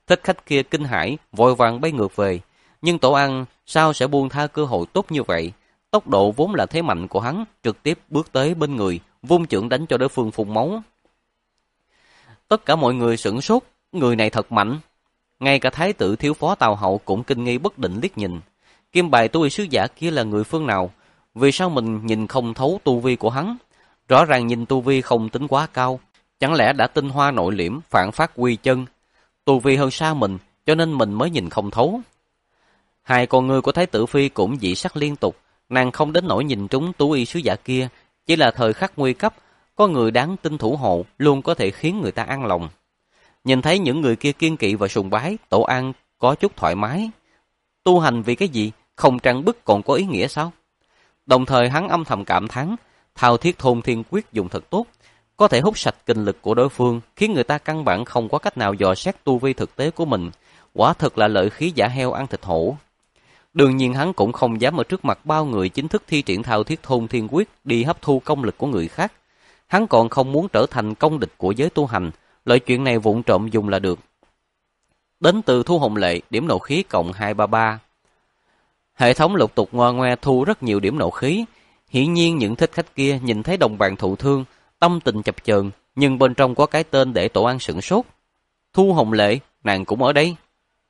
Thích khách kia kinh hãi, vội vàng bay ngược về. Nhưng Tổ An sao sẽ buông tha cơ hội tốt như vậy? Tốc độ vốn là thế mạnh của hắn, trực tiếp bước tới bên người, vung chưởng đánh cho đối phương phun máu. Tất cả mọi người sửng sốt, người này thật mạnh. Ngay cả thái tử thiếu phó Tào Hậu cũng kinh nghi bất định liếc nhìn. Kim bài tu y sứ giả kia là người phương nào? Vì sao mình nhìn không thấu tu vi của hắn? Rõ ràng nhìn tu vi không tính quá cao. Chẳng lẽ đã tinh hoa nội liễm, phản phát quy chân? Tu vi hơn xa mình, cho nên mình mới nhìn không thấu. Hai con ngươi của thái tử phi cũng dị sắc liên tục. Nàng không đến nỗi nhìn trúng tu y sứ giả kia. Chỉ là thời khắc nguy cấp, có người đáng tin thủ hộ luôn có thể khiến người ta an lòng. Nhìn thấy những người kia kiên kỵ và sùng bái, Tổ An có chút thoải mái. Tu hành vì cái gì? Không trang bức còn có ý nghĩa sao? Đồng thời hắn âm thầm cảm thán, Thao Thiết Thôn Thiên Quyết dùng thật tốt, có thể hút sạch kinh lực của đối phương, khiến người ta căn bản không có cách nào dò xét tu vi thực tế của mình. Quả thực là lợi khí giả heo ăn thịt hổ. Đương nhiên hắn cũng không dám ở trước mặt bao người chính thức thi triển Thao Thiết Thôn Thiên Quyết đi hấp thu công lực của người khác. Hắn còn không muốn trở thành công địch của giới tu hành, loại chuyện này vụng trộm dùng là được. Đến từ Thu Hồng Lệ, điểm nộ khí cộng hai trăm ba mươi ba. Hệ thống lục tục ngoa ngoe thu rất nhiều điểm nộ khí. Hiển nhiên những thích khách kia nhìn thấy đồng bạn thụ thương, tâm tình chập chờn, nhưng bên trong có cái tên để Tổ An sửng sốt. Thu Hồng Lệ, nàng cũng ở đây.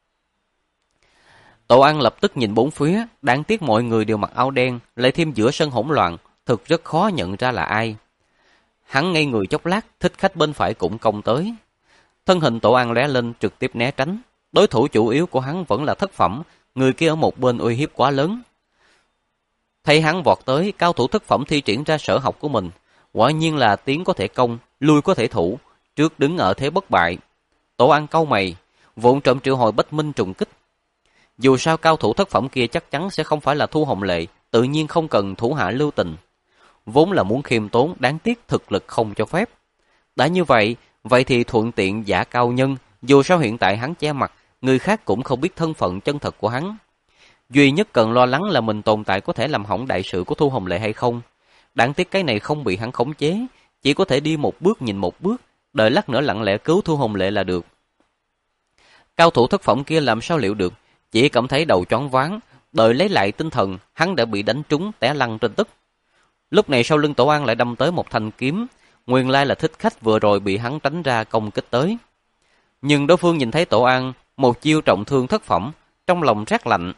Tổ An lập tức nhìn bốn phía, đáng tiếc mọi người đều mặc áo đen, lại thêm giữa sân hỗn loạn, thực rất khó nhận ra là ai. Hắn ngây người chốc lát, thích khách bên phải cũng công tới. Thân hình Tổ An lóe lên trực tiếp né tránh. Đối thủ chủ yếu của hắn vẫn là thất phẩm, người kia ở một bên uy hiếp quá lớn. Thấy hắn vọt tới, cao thủ thất phẩm thi triển ra sở học của mình. Quả nhiên là tiến có thể công, lui có thể thủ, trước đứng ở thế bất bại. Tổ An cau mày, vụng trộm triệu hồi Bách Minh trùng kích. Dù sao cao thủ thất phẩm kia chắc chắn sẽ không phải là Thu Hồng Lệ, tự nhiên không cần thủ hạ lưu tình. Vốn là muốn khiêm tốn, đáng tiếc thực lực không cho phép. Đã như vậy, vậy thì thuận tiện giả cao nhân, dù sao hiện tại hắn che mặt, người khác cũng không biết thân phận chân thật của hắn. Duy nhất cần lo lắng là mình tồn tại có thể làm hỏng đại sự của Thu Hồng Lệ hay không. Đáng tiếc cái này không bị hắn khống chế, chỉ có thể đi một bước nhìn một bước, đợi lát nữa lặng lẽ cứu Thu Hồng Lệ là được. Cao thủ thất phẩm kia làm sao liệu được, chỉ cảm thấy đầu choáng váng, đợi lấy lại tinh thần, hắn đã bị đánh trúng té lăn trên đất. Lúc này sau lưng Tổ An lại đâm tới một thanh kiếm, nguyên lai là thích khách vừa rồi bị hắn tránh ra công kích tới. Nhưng đối phương nhìn thấy Tổ An một chiêu trọng thương thất phẩm, trong lòng rét lạnh.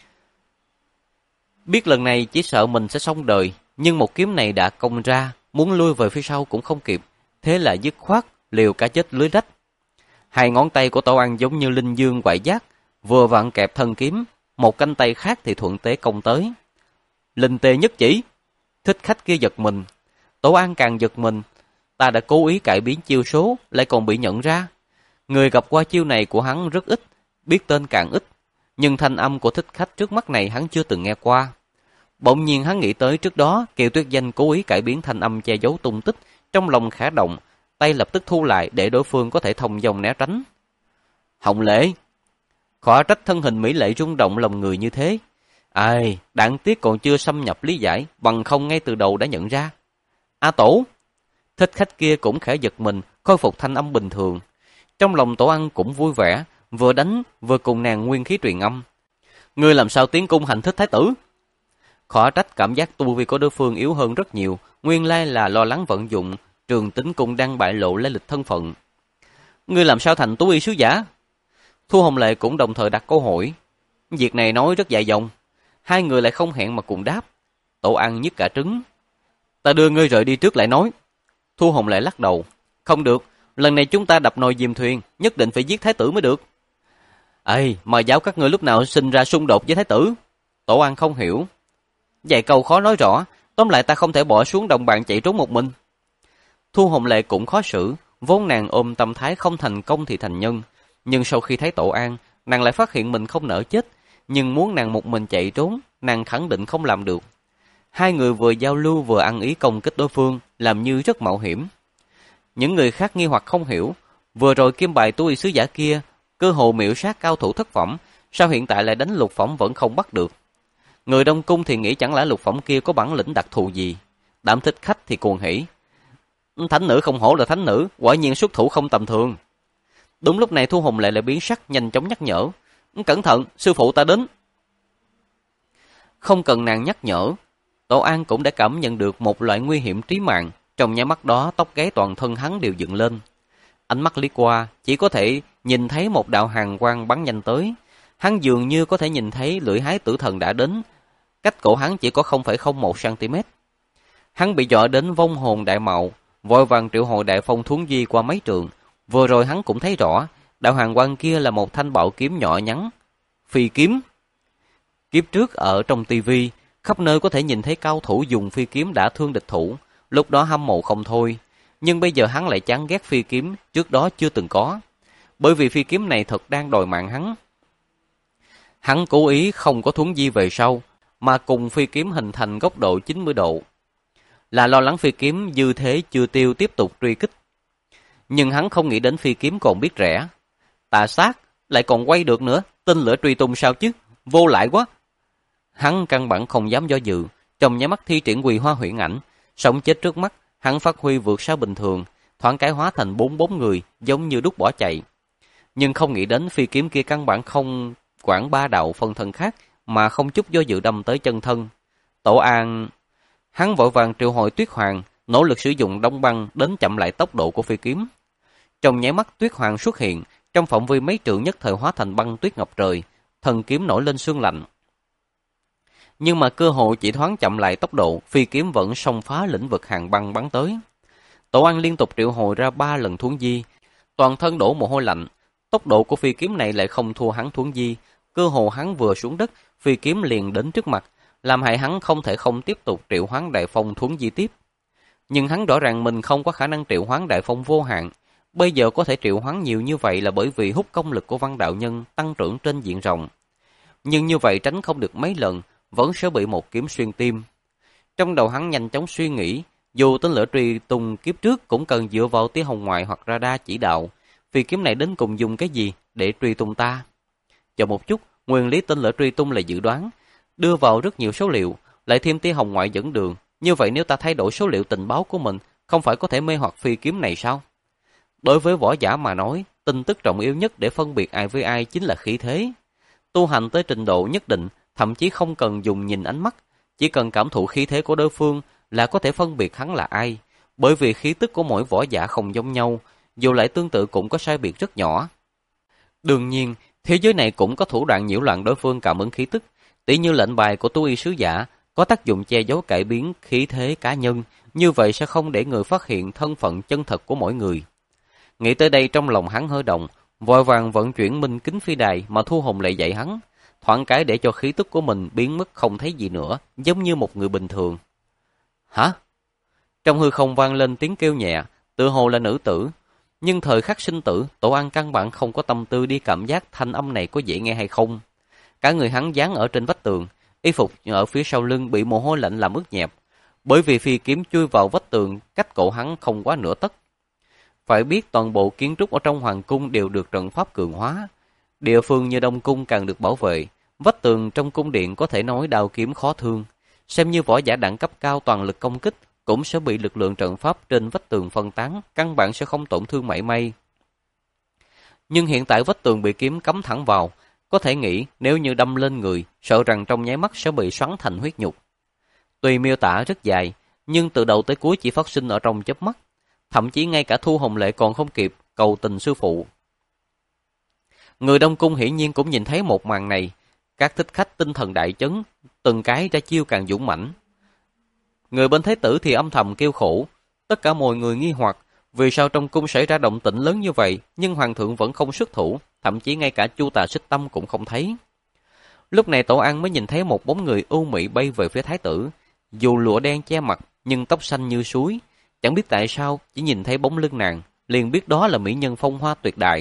Biết lần này chỉ sợ mình sẽ xong đời, nhưng một kiếm này đã công ra, muốn lui về phía sau cũng không kịp, thế là dứt khoát liều cả chết lưới rách. Hai ngón tay của Tổ An giống như linh dương quại giác, vừa vặn kẹp thân kiếm, một cánh tay khác thì thuận tế công tới. Linh tê nhất chỉ, thích khách kia giật mình. Tổ An càng giật mình, ta đã cố ý cải biến chiêu số, lại còn bị nhận ra. Người gặp qua chiêu này của hắn rất ít, biết tên càng ít, nhưng thanh âm của thích khách trước mắt này hắn chưa từng nghe qua. Bỗng nhiên hắn nghĩ tới trước đó Kiều Tuyết Danh cố ý cải biến thanh âm che giấu tung tích, trong lòng khẽ động, tay lập tức thu lại để đối phương có thể thông dong né tránh. Hồng Lệ, khó trách thân hình mỹ lệ rung động lòng người như thế. Ai, đáng tiếc còn chưa xâm nhập lý giải, bằng không ngay từ đầu đã nhận ra. A Tổ, thích khách kia cũng khẽ giật mình, khôi phục thanh âm bình thường. Trong lòng Tổ An cũng vui vẻ, vừa đánh vừa cùng nàng nguyên khí truyền âm. Ngươi làm sao tiến cung hành thích thái tử? Khó trách cảm giác tu vi của đối phương yếu hơn rất nhiều, nguyên lai là lo lắng vận dụng Trường Tính Cung đang bại lộ lai lịch thân phận. Ngươi làm sao thành tú y sứ giả? Thu Hồng Lệ cũng đồng thời đặt câu hỏi. Việc này nói rất dài dòng, hai người lại không hẹn mà cùng đáp. Tổ An nhức cả trứng. Ta đưa ngươi rời đi trước lại nói. Thu Hồng Lệ lắc đầu. Không được, lần này chúng ta đập nồi dìm thuyền, nhất định phải giết thái tử mới được. Ê, mà giáo các ngươi lúc nào sinh ra xung đột với thái tử? Tổ An không hiểu. Vài câu khó nói rõ, tóm lại ta không thể bỏ xuống đồng bạn chạy trốn một mình. Thu Hồng Lệ cũng khó xử, vốn nàng ôm tâm thái không thành công thì thành nhân, nhưng sau khi thấy Tổ An, nàng lại phát hiện mình không nỡ chết, nhưng muốn nàng một mình chạy trốn, nàng khẳng định không làm được. Hai người vừa giao lưu vừa ăn ý công kích đối phương, làm như rất mạo hiểm. Những người khác nghi hoặc không hiểu, vừa rồi kim bài tu y sứ giả kia, cơ hồ miểu sát cao thủ thất phẩm, sao hiện tại lại đánh lục phẩm vẫn không bắt được. Người Đông Cung thì nghĩ chẳng lẽ lục phẩm kia có bản lĩnh đặc thù gì. Đám thích khách thì cuồng hỉ. Thánh nữ không hổ là thánh nữ, quả nhiên xuất thủ không tầm thường. Đúng lúc này Thu Hồng Lệ lại biến sắc, nhanh chóng nhắc nhở. Cẩn thận, sư phụ ta đến. Không cần nàng nhắc nhở, Tổ An cũng đã cảm nhận được một loại nguy hiểm trí mạng. Trong nháy mắt đó, tóc gáy toàn thân hắn đều dựng lên. Ánh mắt liếc qua, chỉ có thể nhìn thấy một đạo hàn quang bắn nhanh tới. Hắn dường như có thể nhìn thấy lưỡi hái tử thần đã đến. Cách cổ hắn chỉ có không phẩy không một xăng-ti-mét. Hắn bị dọa đến vong hồn đại mạo, vội vàng triệu hồi đại phong thuấn di qua mấy trường. Vừa rồi hắn cũng thấy rõ, đạo hàn quang kia là một thanh bảo kiếm nhỏ nhắn. Phi kiếm. Kiếp trước ở trong tivi, khắp nơi có thể nhìn thấy cao thủ dùng phi kiếm đã thương địch thủ, lúc đó hâm mộ không thôi. Nhưng bây giờ hắn lại chán ghét phi kiếm, trước đó chưa từng có. Bởi vì phi kiếm này thật đang đòi mạng hắn. Hắn cố ý không có thuấn di về sau, mà cùng phi kiếm hình thành góc độ chín mươi độ. Là lo lắng phi kiếm dư thế chưa tiêu tiếp tục truy kích. Nhưng hắn không nghĩ đến phi kiếm còn biết rẽ. Tà sát, lại còn quay được nữa, tên lửa truy tung sao chứ, vô lại quá. Hắn căn bản không dám do dự, trong nháy mắt thi triển Quỳ Hoa Huyễn Ảnh, sống chết trước mắt, hắn phát huy vượt xa bình thường, thoáng cái hóa thành bốn bốn người, giống như đúc bỏ chạy. Nhưng không nghĩ đến phi kiếm kia căn bản không quản ba đạo phân thân khác, mà không chút do dự đâm tới chân thân. Tổ An, hắn vội vàng triệu hồi Tuyết Hoàng, nỗ lực sử dụng đóng băng đến chậm lại tốc độ của phi kiếm. Trong nháy mắt Tuyết Hoàng xuất hiện, trong phạm vi mấy trượng nhất thời hóa thành băng tuyết ngập trời, thần kiếm nổi lên sương lạnh. Nhưng mà cơ hội chỉ thoáng chậm lại tốc độ, phi kiếm vẫn xông phá lĩnh vực hàng băng bắn tới. Tổ An liên tục triệu hồi ra ba lần thuấn di, toàn thân đổ mồ hôi lạnh. Tốc độ của phi kiếm này lại không thua hắn thuấn di, cơ hồ hắn vừa xuống đất, phi kiếm liền đến trước mặt, làm hại hắn không thể không tiếp tục triệu hoán đại phong thuấn di tiếp. Nhưng hắn rõ ràng mình không có khả năng triệu hoán đại phong vô hạn, bây giờ có thể triệu hoán nhiều như vậy là bởi vì hút công lực của Văn đạo nhân tăng trưởng trên diện rộng. Nhưng như vậy tránh không được mấy lần, vẫn sẽ bị một kiếm xuyên tim. Trong đầu hắn nhanh chóng suy nghĩ, dù tên lửa truy tung kiếp trước cũng cần dựa vào tia hồng ngoại hoặc radar chỉ đạo, phi kiếm này đến cùng dùng cái gì để truy tung ta? Chờ một chút, nguyên lý tên lửa truy tung là dự đoán, đưa vào rất nhiều số liệu, lại thêm tia hồng ngoại dẫn đường. Như vậy nếu ta thay đổi số liệu tình báo của mình, không phải có thể mê hoặc phi kiếm này sao? Đối với võ giả mà nói, tin tức trọng yếu nhất để phân biệt ai với ai chính là khí thế. Tu hành tới trình độ nhất định, thậm chí không cần dùng nhìn ánh mắt, chỉ cần cảm thụ khí thế của đối phương là có thể phân biệt hắn là ai. Bởi vì khí tức của mỗi võ giả không giống nhau, dù lại tương tự cũng có sai biệt rất nhỏ. Đương nhiên, thế giới này cũng có thủ đoạn nhiễu loạn đối phương cảm ứng khí tức, tỉ như lệnh bài của tu y sứ giả có tác dụng che giấu cải biến khí thế cá nhân, như vậy sẽ không để người phát hiện thân phận chân thật của mỗi người. Nghĩ tới đây trong lòng hắn hơi động, vội vàng vận chuyển minh kính phi đài mà Thu Hồng lại dạy hắn, thoáng cái để cho khí tức của mình biến mất không thấy gì nữa, giống như một người bình thường. Hả? Trong hư không vang lên tiếng kêu nhẹ, tự hồ là nữ tử. Nhưng thời khắc sinh tử, Tổ An căn bản không có tâm tư đi cảm giác thanh âm này có dễ nghe hay không. Cả người hắn dán ở trên vách tường, y phục ở phía sau lưng bị mồ hôi lạnh làm ướt nhẹp, bởi vì phi kiếm chui vào vách tường cách cổ hắn không quá nửa tấc. Phải biết toàn bộ kiến trúc ở trong hoàng cung đều được trận pháp cường hóa. Địa phương như Đông Cung càng được bảo vệ, vách tường trong cung điện có thể nói đao kiếm khó thương. Xem như võ giả đẳng cấp cao toàn lực công kích, cũng sẽ bị lực lượng trận pháp trên vách tường phân tán, căn bản sẽ không tổn thương mảy may. Nhưng hiện tại vách tường bị kiếm cắm thẳng vào, có thể nghĩ nếu như đâm lên người, sợ rằng trong nháy mắt sẽ bị xoắn thành huyết nhục. Tuy miêu tả rất dài, nhưng từ đầu tới cuối chỉ phát sinh ở trong chớp mắt. Thậm chí ngay cả Thu Hồng Lệ còn không kịp cầu tình sư phụ. Người Đông Cung hiển nhiên cũng nhìn thấy một màn này, các thích khách tinh thần đại chấn, từng cái ra chiêu càng dũng mãnh. Người bên thái tử thì âm thầm kêu khổ, tất cả mọi người nghi hoặc vì sao trong cung xảy ra động tĩnh lớn như vậy, nhưng hoàng thượng vẫn không xuất thủ, thậm chí ngay cả Chu Tà Xích Tâm cũng không thấy. Lúc này Tổ An mới nhìn thấy một bóng người ưu mỹ bay về phía thái tử, dù lụa đen che mặt nhưng tóc xanh như suối. Chẳng biết tại sao, chỉ nhìn thấy bóng lưng nàng, liền biết đó là mỹ nhân phong hoa tuyệt đại.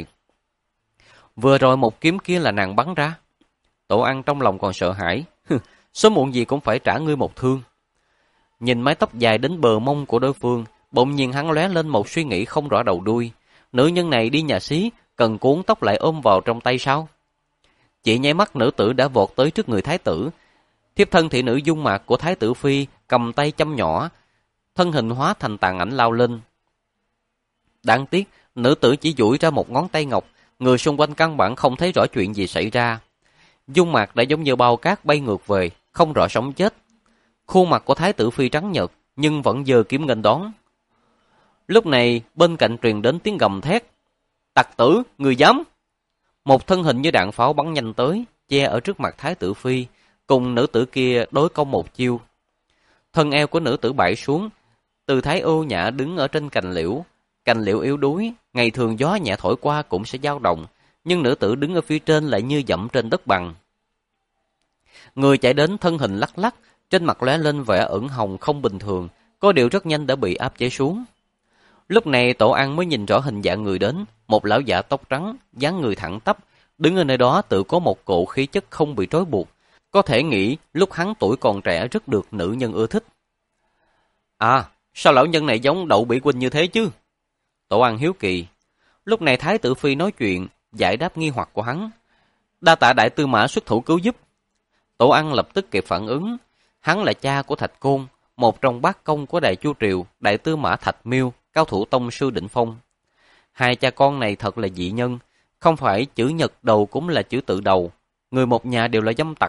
Vừa rồi một kiếm kia là nàng bắn ra. Tổ An trong lòng còn sợ hãi, sớm muộn gì cũng phải trả ngươi một thương. Nhìn mái tóc dài đến bờ mông của đối phương, bỗng nhiên hắn lóe lên một suy nghĩ không rõ đầu đuôi. Nữ nhân này đi nhà xí, cần cuốn tóc lại ôm vào trong tay sao? Chỉ nháy mắt nữ tử đã vọt tới trước người thái tử. Thiếp thân thị nữ dung mạc của thái tử phi cầm tay châm nhỏ, thân hình hóa thành tàn ảnh lao lên. Đáng tiếc, Nữ tử chỉ duỗi ra một ngón tay ngọc, người xung quanh căn bản không thấy rõ chuyện gì xảy ra. Dung mạc đã giống như bao cát bay ngược về, không rõ sống chết. Khuôn mặt của Thái tử Phi trắng nhợt, nhưng vẫn giơ kiếm nghênh đón. Lúc này, bên cạnh truyền đến tiếng gầm thét. Tặc tử, người dám! Một thân hình như đạn pháo bắn nhanh tới, che ở trước mặt Thái tử Phi, cùng nữ tử kia đối công một chiêu. Thân eo của nữ tử bãi xuống, từ thái ưu nhã đứng ở trên cành liễu. Cành liễu yếu đuối, ngày thường gió nhẹ thổi qua cũng sẽ dao động, nhưng nữ tử đứng ở phía trên lại như dẫm trên đất bằng. Người chạy đến thân hình lắc lắc, trên mặt lóe lên vẻ ửng hồng không bình thường, có điều rất nhanh đã bị áp chế xuống. Lúc này Tổ An mới nhìn rõ hình dạng người đến, một lão giả tóc trắng, dáng người thẳng tắp, đứng ở nơi đó tự có một cỗ khí chất không bị trói buộc, có thể nghĩ lúc hắn tuổi còn trẻ rất được nữ nhân ưa thích. À, sao lão nhân này giống Đậu Bỉ huynh như thế chứ? Tổ An hiếu kỳ. Lúc này Thái tử Phi nói chuyện, giải đáp nghi hoặc của hắn. Đa tạ đại tư mã xuất thủ cứu giúp. Tổ An lập tức kịp phản ứng. Hắn là cha của Thạch Côn, một trong bát công của Đại Chu Triều, đại tư mã Thạch Miêu, cao thủ tông sư đỉnh phong. Hai cha con này thật là dị nhân, không phải chữ nhật đầu cũng là chữ tự đầu, người một nhà đều là dâm tặc.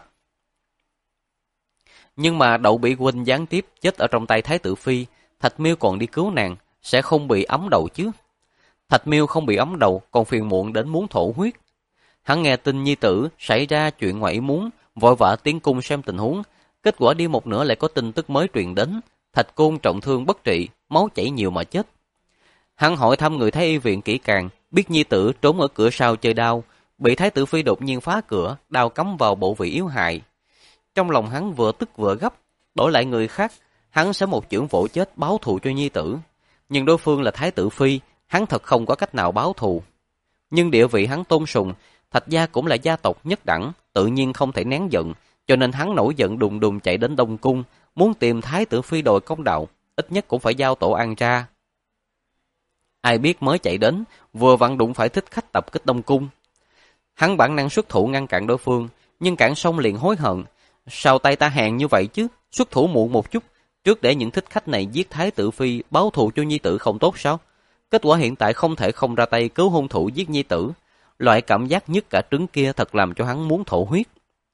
Nhưng mà Đậu Bỉ huynh gián tiếp chết ở trong tay Thái tử Phi, Thạch Miêu còn đi cứu nàng, sẽ không bị ấm đầu chứ. Thạch Miêu không bị ấm đầu, còn phiền muộn đến muốn thổ huyết. Hắn nghe tin nhi tử xảy ra chuyện ngoại ý muốn, vội vã tiến cung xem tình huống. Kết quả đi một nửa lại có tin tức mới truyền đến, Thạch Côn trọng thương bất trị, máu chảy nhiều mà chết. Hắn hỏi thăm người Thái y viện kỹ càng, biết nhi tử trốn ở cửa sau chơi đao, bị Thái tử Phi đột nhiên phá cửa, đao cắm vào bộ vị yếu hại. Trong lòng hắn vừa tức vừa gấp, đổi lại người khác, hắn sẽ một chưởng vỗ chết báo thù cho nhi tử. Nhưng đối phương là Thái tử Phi, hắn thật không có cách nào báo thù. Nhưng địa vị hắn tôn sùng, Thạch gia cũng là gia tộc nhất đẳng, tự nhiên không thể nén giận, cho nên hắn nổi giận đùng đùng chạy đến Đông Cung, muốn tìm Thái tử Phi đòi công đạo, ít nhất cũng phải giao Tổ An ra. Ai biết mới chạy đến, vừa vặn đụng phải thích khách tập kích Đông Cung. Hắn bản năng xuất thủ ngăn cản đối phương, nhưng cản xong liền hối hận. Sao tay ta hèn như vậy chứ, xuất thủ muộn một chút, trước để những thích khách này giết Thái tử Phi, báo thù cho nhi tử không tốt sao? Kết quả hiện tại không thể không ra tay cứu hung thủ giết nhi tử. Loại cảm giác nhức cả trứng kia thật làm cho hắn muốn thổ huyết.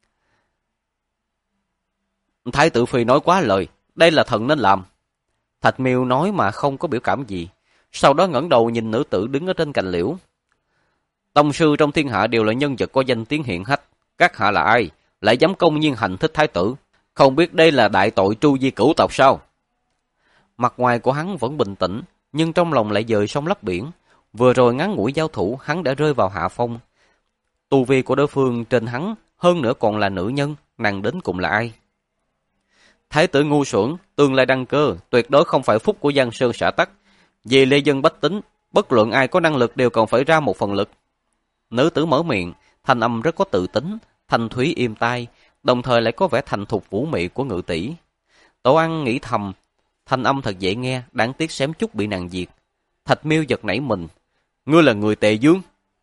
Thái tử Phi nói quá lời, đây là thần nên làm. Thạch Miêu nói mà không có biểu cảm gì, sau đó ngẩng đầu nhìn nữ tử đứng ở trên cành liễu. Tông sư trong thiên hạ đều là nhân vật có danh tiếng hiển hách, các hạ là ai, lại dám công nhiên hành thích thái tử, không biết đây là đại tội tru di cửu tộc sao? Mặt ngoài của hắn vẫn bình tĩnh, nhưng trong lòng lại dời sông lấp biển. Vừa rồi ngắn ngủi giao thủ, hắn đã rơi vào hạ phong. Tu vi của đối phương trên hắn, hơn nữa còn là nữ nhân, nàng đến cùng là ai? Thái tử ngu xuẩn, tương lai đăng cơ, tuyệt đối không phải phúc của Giang Sơn xã tắc. Vì lê dân bách tính, bất luận ai có năng lực đều còn phải ra một phần lực. Nữ tử mở miệng, thanh âm rất có tự tính, thanh thúy êm tai, đồng thời lại có vẻ thành thục vũ mị của ngự tỷ. Tổ An nghĩ thầm, thanh âm thật dễ nghe, đáng tiếc xém chút bị nàng diệt. Thạch Miêu giật nảy mình, ngươi là người Tề Dương.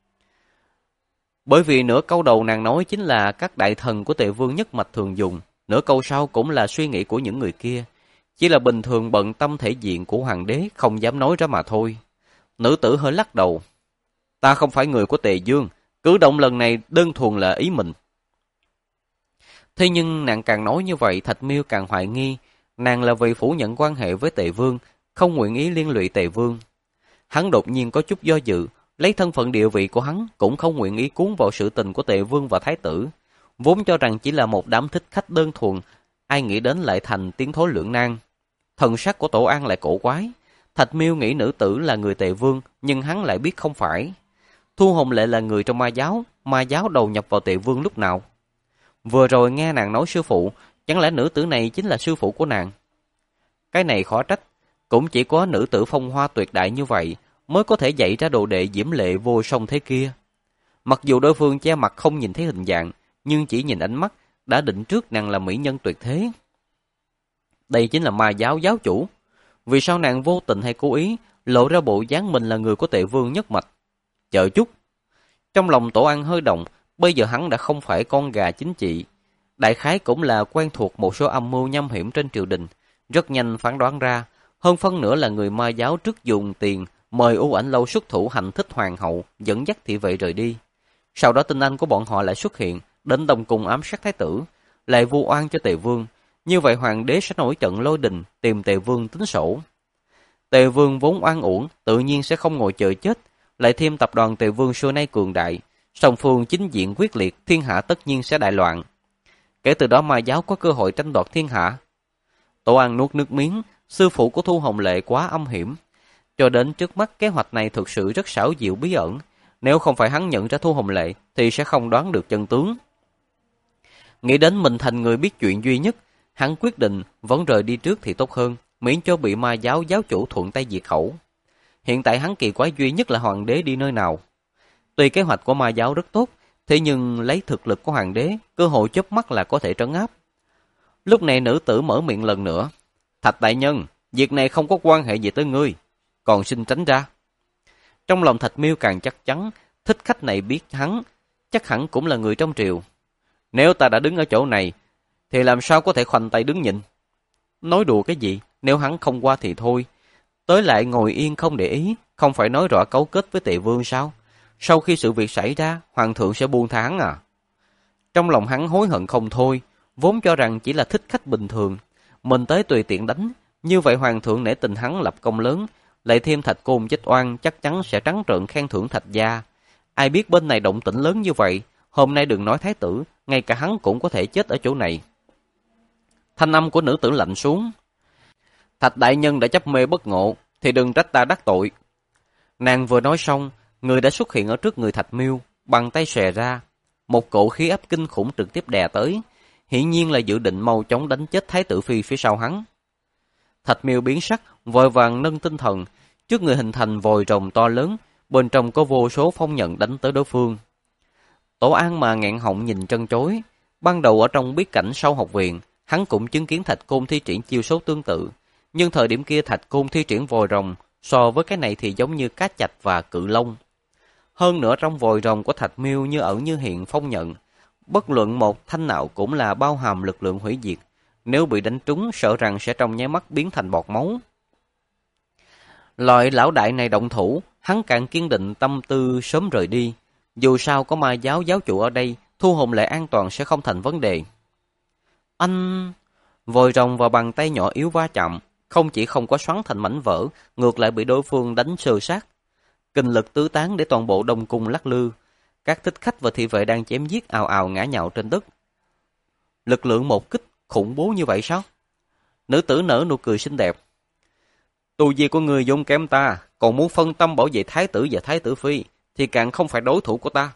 Bởi vì nửa câu đầu nàng nói chính là các đại thần của Tề Vương nhất mạch thường dùng, nửa câu sau cũng là suy nghĩ của những người kia. Chỉ là bình thường bận tâm thể diện của hoàng đế không dám nói ra mà thôi. Nữ tử hơi lắc đầu. Ta không phải người của Tề Dương, cử động lần này đơn thuần là ý mình. Thế nhưng nàng càng nói như vậy, Thạch Miêu càng hoài nghi, nàng là vì phủ nhận quan hệ với Tề Vương, không nguyện ý liên lụy Tề Vương. Hắn đột nhiên có chút do dự, lấy thân phận địa vị của hắn cũng không nguyện ý cuốn vào sự tình của Tề Vương và Thái tử. Vốn cho rằng chỉ là một đám thích khách đơn thuần, ai nghĩ đến lại thành tiến thối lưỡng nan. Thần sắc của Tổ An lại cổ quái. Thạch Miêu nghĩ nữ tử là người Tề Vương, nhưng hắn lại biết không phải. Thu Hồng Lệ là người trong ma giáo, ma giáo đầu nhập vào Tề Vương lúc nào? Vừa rồi nghe nàng nói sư phụ, chẳng lẽ nữ tử này chính là sư phụ của nàng? Cái này khó trách, cũng chỉ có nữ tử phong hoa tuyệt đại như vậy mới có thể dạy ra đồ đệ diễm lệ vô song thế kia. Mặc dù đối phương che mặt không nhìn thấy hình dạng, nhưng chỉ nhìn ánh mắt đã định trước nàng là mỹ nhân tuyệt thế. Đây chính là ma giáo giáo chủ. Vì sao nàng vô tình hay cố ý lộ ra bộ dáng mình là người của Tề Vương nhất mạch? Chờ chút. Trong lòng Tổ An hơi động, bây giờ hắn đã không phải con gà chính trị. Đại khái cũng là quen thuộc một số âm mưu nham hiểm trên triều đình, rất nhanh phán đoán ra, hơn phân nửa là người ma giáo trước dùng tiền mời U Ảnh Lâu xuất thủ hành thích hoàng hậu, dẫn dắt thị vệ rời đi. Sau đó tinh anh của bọn họ lại xuất hiện, đến Đông Cung ám sát thái tử, lại vu oan cho Tề Vương. Như vậy hoàng đế sẽ nổi trận lôi đình, tìm Tề Vương tính sổ. Tề Vương vốn oan uổng, tự nhiên sẽ không ngồi chờ chết, lại thêm tập đoàn Tề Vương xưa nay cường đại, song phương chính diện quyết liệt, thiên hạ tất nhiên sẽ đại loạn. Kể từ đó Ma giáo có cơ hội tranh đoạt thiên hạ. Tổ An nuốt nước miếng, sư phụ của Thu Hồng Lệ quá âm hiểm. Cho đến trước mắt kế hoạch này thực sự rất xảo diệu bí ẩn. Nếu không phải hắn nhận ra Thu Hồng Lệ thì sẽ không đoán được chân tướng. Nghĩ đến mình thành người biết chuyện duy nhất, hắn quyết định vẫn rời đi trước thì tốt hơn, miễn cho bị Ma giáo giáo chủ thuận tay diệt khẩu. Hiện tại hắn kỳ quái duy nhất là hoàng đế đi nơi nào. Tuy kế hoạch của Ma giáo rất tốt, thế nhưng lấy thực lực của hoàng đế, cơ hội chớp mắt là có thể trấn áp. Lúc này nữ tử mở miệng lần nữa. Thạch đại nhân, việc này không có quan hệ gì tới ngươi, còn xin tránh ra. Trong lòng Thạch Miêu càng chắc chắn, thích khách này biết hắn, chắc hẳn cũng là người trong triều. Nếu ta đã đứng ở chỗ này, thì làm sao có thể khoanh tay đứng nhịn? Nói đùa cái gì, nếu hắn không qua thì thôi. Tới lại ngồi yên không để ý, không phải nói rõ cấu kết với Tề Vương sao? Sau khi sự việc xảy ra, hoàng thượng sẽ buông tha hắn à? Trong lòng hắn hối hận không thôi, vốn cho rằng chỉ là thích khách bình thường, mình tới tùy tiện đánh, như vậy hoàng thượng nể tình hắn lập công lớn, lại thêm Thạch Côn chết oan chắc chắn sẽ trắng trợn khen thưởng Thạch gia. Ai biết bên này động tĩnh lớn như vậy, hôm nay đừng nói thái tử, ngay cả hắn cũng có thể chết ở chỗ này. Thanh âm của nữ tử lạnh xuống. Thạch đại nhân đã chấp mê bất ngộ, thì đừng trách ta đắc tội. Nàng vừa nói xong, người đã xuất hiện ở trước người Thạch Miêu, bằng tay xòe ra, một cỗ khí áp kinh khủng trực tiếp đè tới, hiển nhiên là dự định mau chóng đánh chết thái tử phi phía sau hắn. Thạch Miêu biến sắc, vội vàng nâng tinh thần, trước người hình thành vòi rồng to lớn, bên trong có vô số phong nhận đánh tới đối phương. Tổ An mà nghẹn họng nhìn trân trối, ban đầu ở trong bí cảnh sau học viện, hắn cũng chứng kiến Thạch Côn thi triển chiêu số tương tự, nhưng thời điểm kia Thạch Côn thi triển vòi rồng, so với cái này thì giống như cá chạch và cự long. Hơn nữa trong vòi rồng của Thạch Miêu như ẩn như hiện phong nhận, bất luận một thanh nào cũng là bao hàm lực lượng hủy diệt, nếu bị đánh trúng sợ rằng sẽ trong nháy mắt biến thành bọt máu. Loại lão đại này động thủ, hắn càng kiên định tâm tư sớm rời đi, dù sao có Ma giáo giáo chủ ở đây, Thu Hồng Lệ an toàn sẽ không thành vấn đề. Anh... Vòi rồng và bàn tay nhỏ yếu va chạm, không chỉ không có xoắn thành mảnh vỡ, ngược lại bị đối phương đánh sơ sát. Kinh lực tứ tán để toàn bộ Đông Cung lắc lư. Các thích khách và thị vệ đang chém giết ào ào ngã nhào trên đất. Lực lượng một kích khủng bố như vậy sao? Nữ tử nở nụ cười xinh đẹp. Tu vi của người vốn kém ta, còn muốn phân tâm bảo vệ thái tử và thái tử phi, thì càng không phải đối thủ của ta.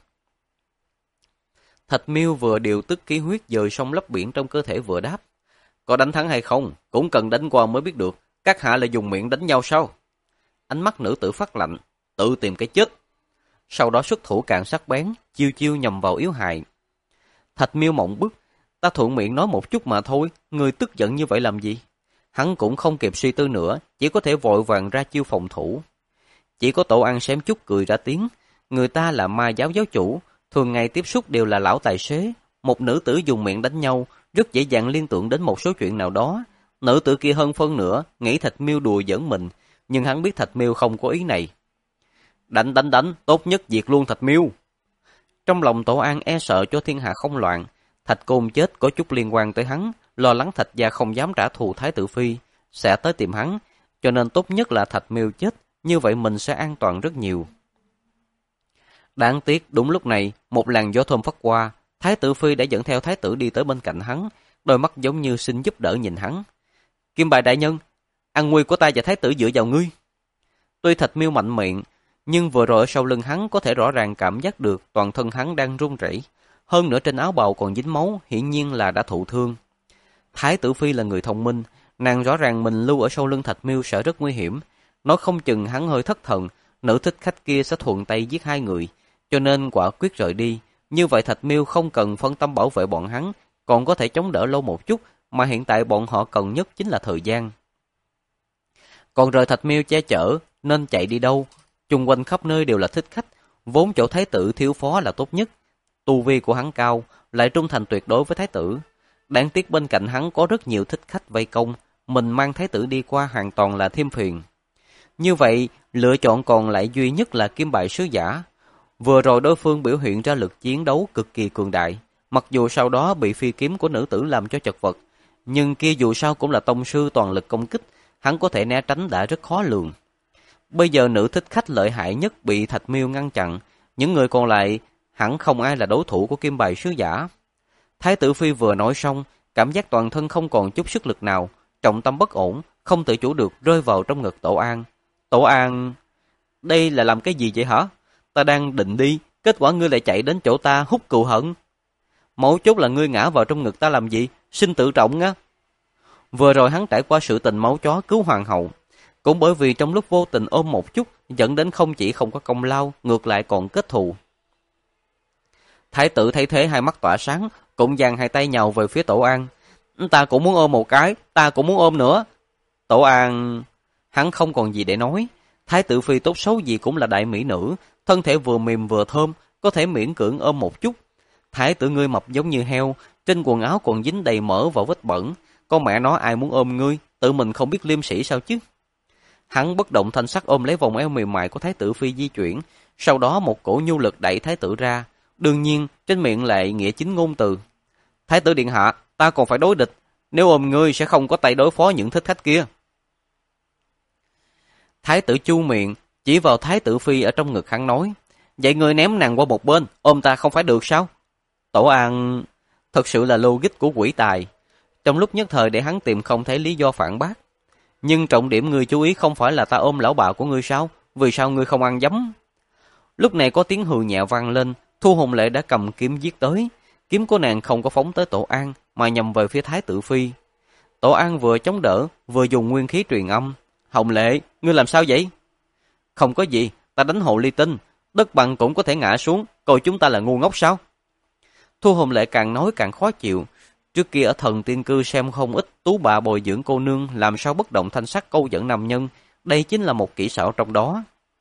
Thạch Miêu vừa điều tức khí huyết dời sông lấp biển trong cơ thể vừa đáp. Có đánh thắng hay không, cũng cần đánh qua mới biết được. Các hạ là dùng miệng đánh nhau sao? Ánh mắt nữ tử phát lạnh, tự tìm cái chết. Sau đó xuất thủ càng sắc bén, chiêu chiêu nhằm vào yếu hại. Thạch Miêu mộng bức, ta thuận miệng nói một chút mà thôi, người tức giận như vậy làm gì? Hắn cũng không kịp suy tư nữa, chỉ có thể vội vàng ra chiêu phòng thủ. Chỉ có Tổ An xém chút cười ra tiếng, người ta là Ma giáo giáo chủ, thường ngày tiếp xúc đều là lão tài xế, một nữ tử dùng miệng đánh nhau, rất dễ dàng liên tưởng đến một số chuyện nào đó. Nữ tử kia hơn phân nữa, nghĩ Thạch Miêu đùa giỡn mình, nhưng hắn biết Thạch Miêu không có ý này. Đánh đánh đánh, tốt nhất diệt luôn Thạch Miêu. Trong lòng Tổ An e sợ cho thiên hạ không loạn, Thạch Côn chết có chút liên quan tới hắn, lo lắng Thạch gia không dám trả thù thái tử phi, sẽ tới tìm hắn, cho nên tốt nhất là Thạch Miêu chết, như vậy mình sẽ an toàn rất nhiều. Đáng tiếc đúng lúc này, một làn gió thơm phất qua, thái tử phi đã dẫn theo thái tử đi tới bên cạnh hắn, đôi mắt giống như xin giúp đỡ nhìn hắn. Kim Bài đại nhân, an nguy của ta và thái tử dựa vào ngươi. Tuy Thạch Miêu mạnh miệng, nhưng vừa rồi ở sau lưng hắn có thể rõ ràng cảm giác được toàn thân hắn đang run rẩy, hơn nữa trên áo bào còn dính máu, hiển nhiên là đã thụ thương. Thái tử phi là người thông minh, nàng rõ ràng mình lưu ở sau lưng Thạch Miêu sẽ rất nguy hiểm, nói không chừng hắn hơi thất thần, nữ thích khách kia sẽ thuận tay giết hai người, cho nên quả quyết rời đi. Như vậy Thạch Miêu không cần phân tâm bảo vệ bọn hắn, còn có thể chống đỡ lâu một chút, mà hiện tại bọn họ cần nhất chính là thời gian. Còn rời Thạch Miêu che chở, nên chạy đi đâu? Chung quanh khắp nơi đều là thích khách, vốn chỗ thái tử thiếu phó là tốt nhất. Tu vi của hắn cao, lại trung thành tuyệt đối với thái tử. Đáng tiếc bên cạnh hắn có rất nhiều thích khách vây công, mình mang thái tử đi qua hoàn toàn là thêm phiền. Như vậy, lựa chọn còn lại duy nhất là kim bài sứ giả. Vừa rồi đối phương biểu hiện ra lực chiến đấu cực kỳ cường đại, mặc dù sau đó bị phi kiếm của nữ tử làm cho chật vật, nhưng kia dù sao cũng là tông sư toàn lực công kích, hắn có thể né tránh đã rất khó lường. Bây giờ nữ thích khách lợi hại nhất bị Thạch Miêu ngăn chặn, những người còn lại hẳn không ai là đối thủ của kim bài sứ giả. Thái tử phi vừa nói xong, cảm giác toàn thân không còn chút sức lực nào, trọng tâm bất ổn, không tự chủ được rơi vào trong ngực Tổ An. Tổ An, đây là làm cái gì vậy hả? Ta đang định đi, kết quả ngươi lại chạy đến chỗ ta hút cừu hận. Mấu chốt là ngươi ngã vào trong ngực ta làm gì? Xin tự trọng á. Vừa rồi hắn trải qua sự tình máu chó cứu hoàng hậu, cũng bởi vì trong lúc vô tình ôm một chút, dẫn đến không chỉ không có công lao, ngược lại còn kết thù. Thái tử thấy thế hai mắt tỏa sáng, cũng giang hai tay nhào về phía Tổ An. Ta cũng muốn ôm một cái, ta cũng muốn ôm nữa. Tổ An, hắn không còn gì để nói. Thái tử phi tốt xấu gì cũng là đại mỹ nữ, thân thể vừa mềm vừa thơm, có thể miễn cưỡng ôm một chút. Thái tử ngươi mập giống như heo, trên quần áo còn dính đầy mỡ và vết bẩn. Con mẹ nó ai muốn ôm ngươi, tự mình không biết liêm sĩ sao chứ? Hắn bất động thanh sắc ôm lấy vòng eo mềm mại của Thái tử phi di chuyển, sau đó một cổ nhu lực đẩy Thái tử ra. Đương nhiên, trên miệng lại nghĩa chính ngôn từ. Thái tử điện hạ, ta còn phải đối địch, nếu ôm ngươi sẽ không có tay đối phó những thích khách kia. Thái tử chu miệng, chỉ vào Thái tử phi ở trong ngực hắn nói, vậy ngươi ném nàng qua một bên, ôm ta không phải được sao? Tổ An, thật sự là logic của quỷ tài. Trong lúc nhất thời để hắn tìm không thấy lý do phản bác. Nhưng trọng điểm ngươi chú ý không phải là ta ôm lão bà của ngươi sao? Vì sao ngươi không ăn dấm? Lúc này có tiếng hừ nhẹ vang lên, Thu Hồng Lệ đã cầm kiếm giết tới. Kiếm của nàng không có phóng tới Tổ An, mà nhằm về phía Thái tử phi. Tổ An vừa chống đỡ, vừa dùng nguyên khí truyền âm. Hồng Lệ, ngươi làm sao vậy? Không có gì, ta đánh hồ ly tinh, đất bằng cũng có thể ngã xuống, coi chúng ta là ngu ngốc sao? Thu Hồng Lệ càng nói càng khó chịu. Trước kia ở Thần Tiên Cư xem không ít tú bà bồi dưỡng cô nương làm sao bất động thanh sắc câu dẫn nam nhân, đây chính là một kỹ xảo trong đó.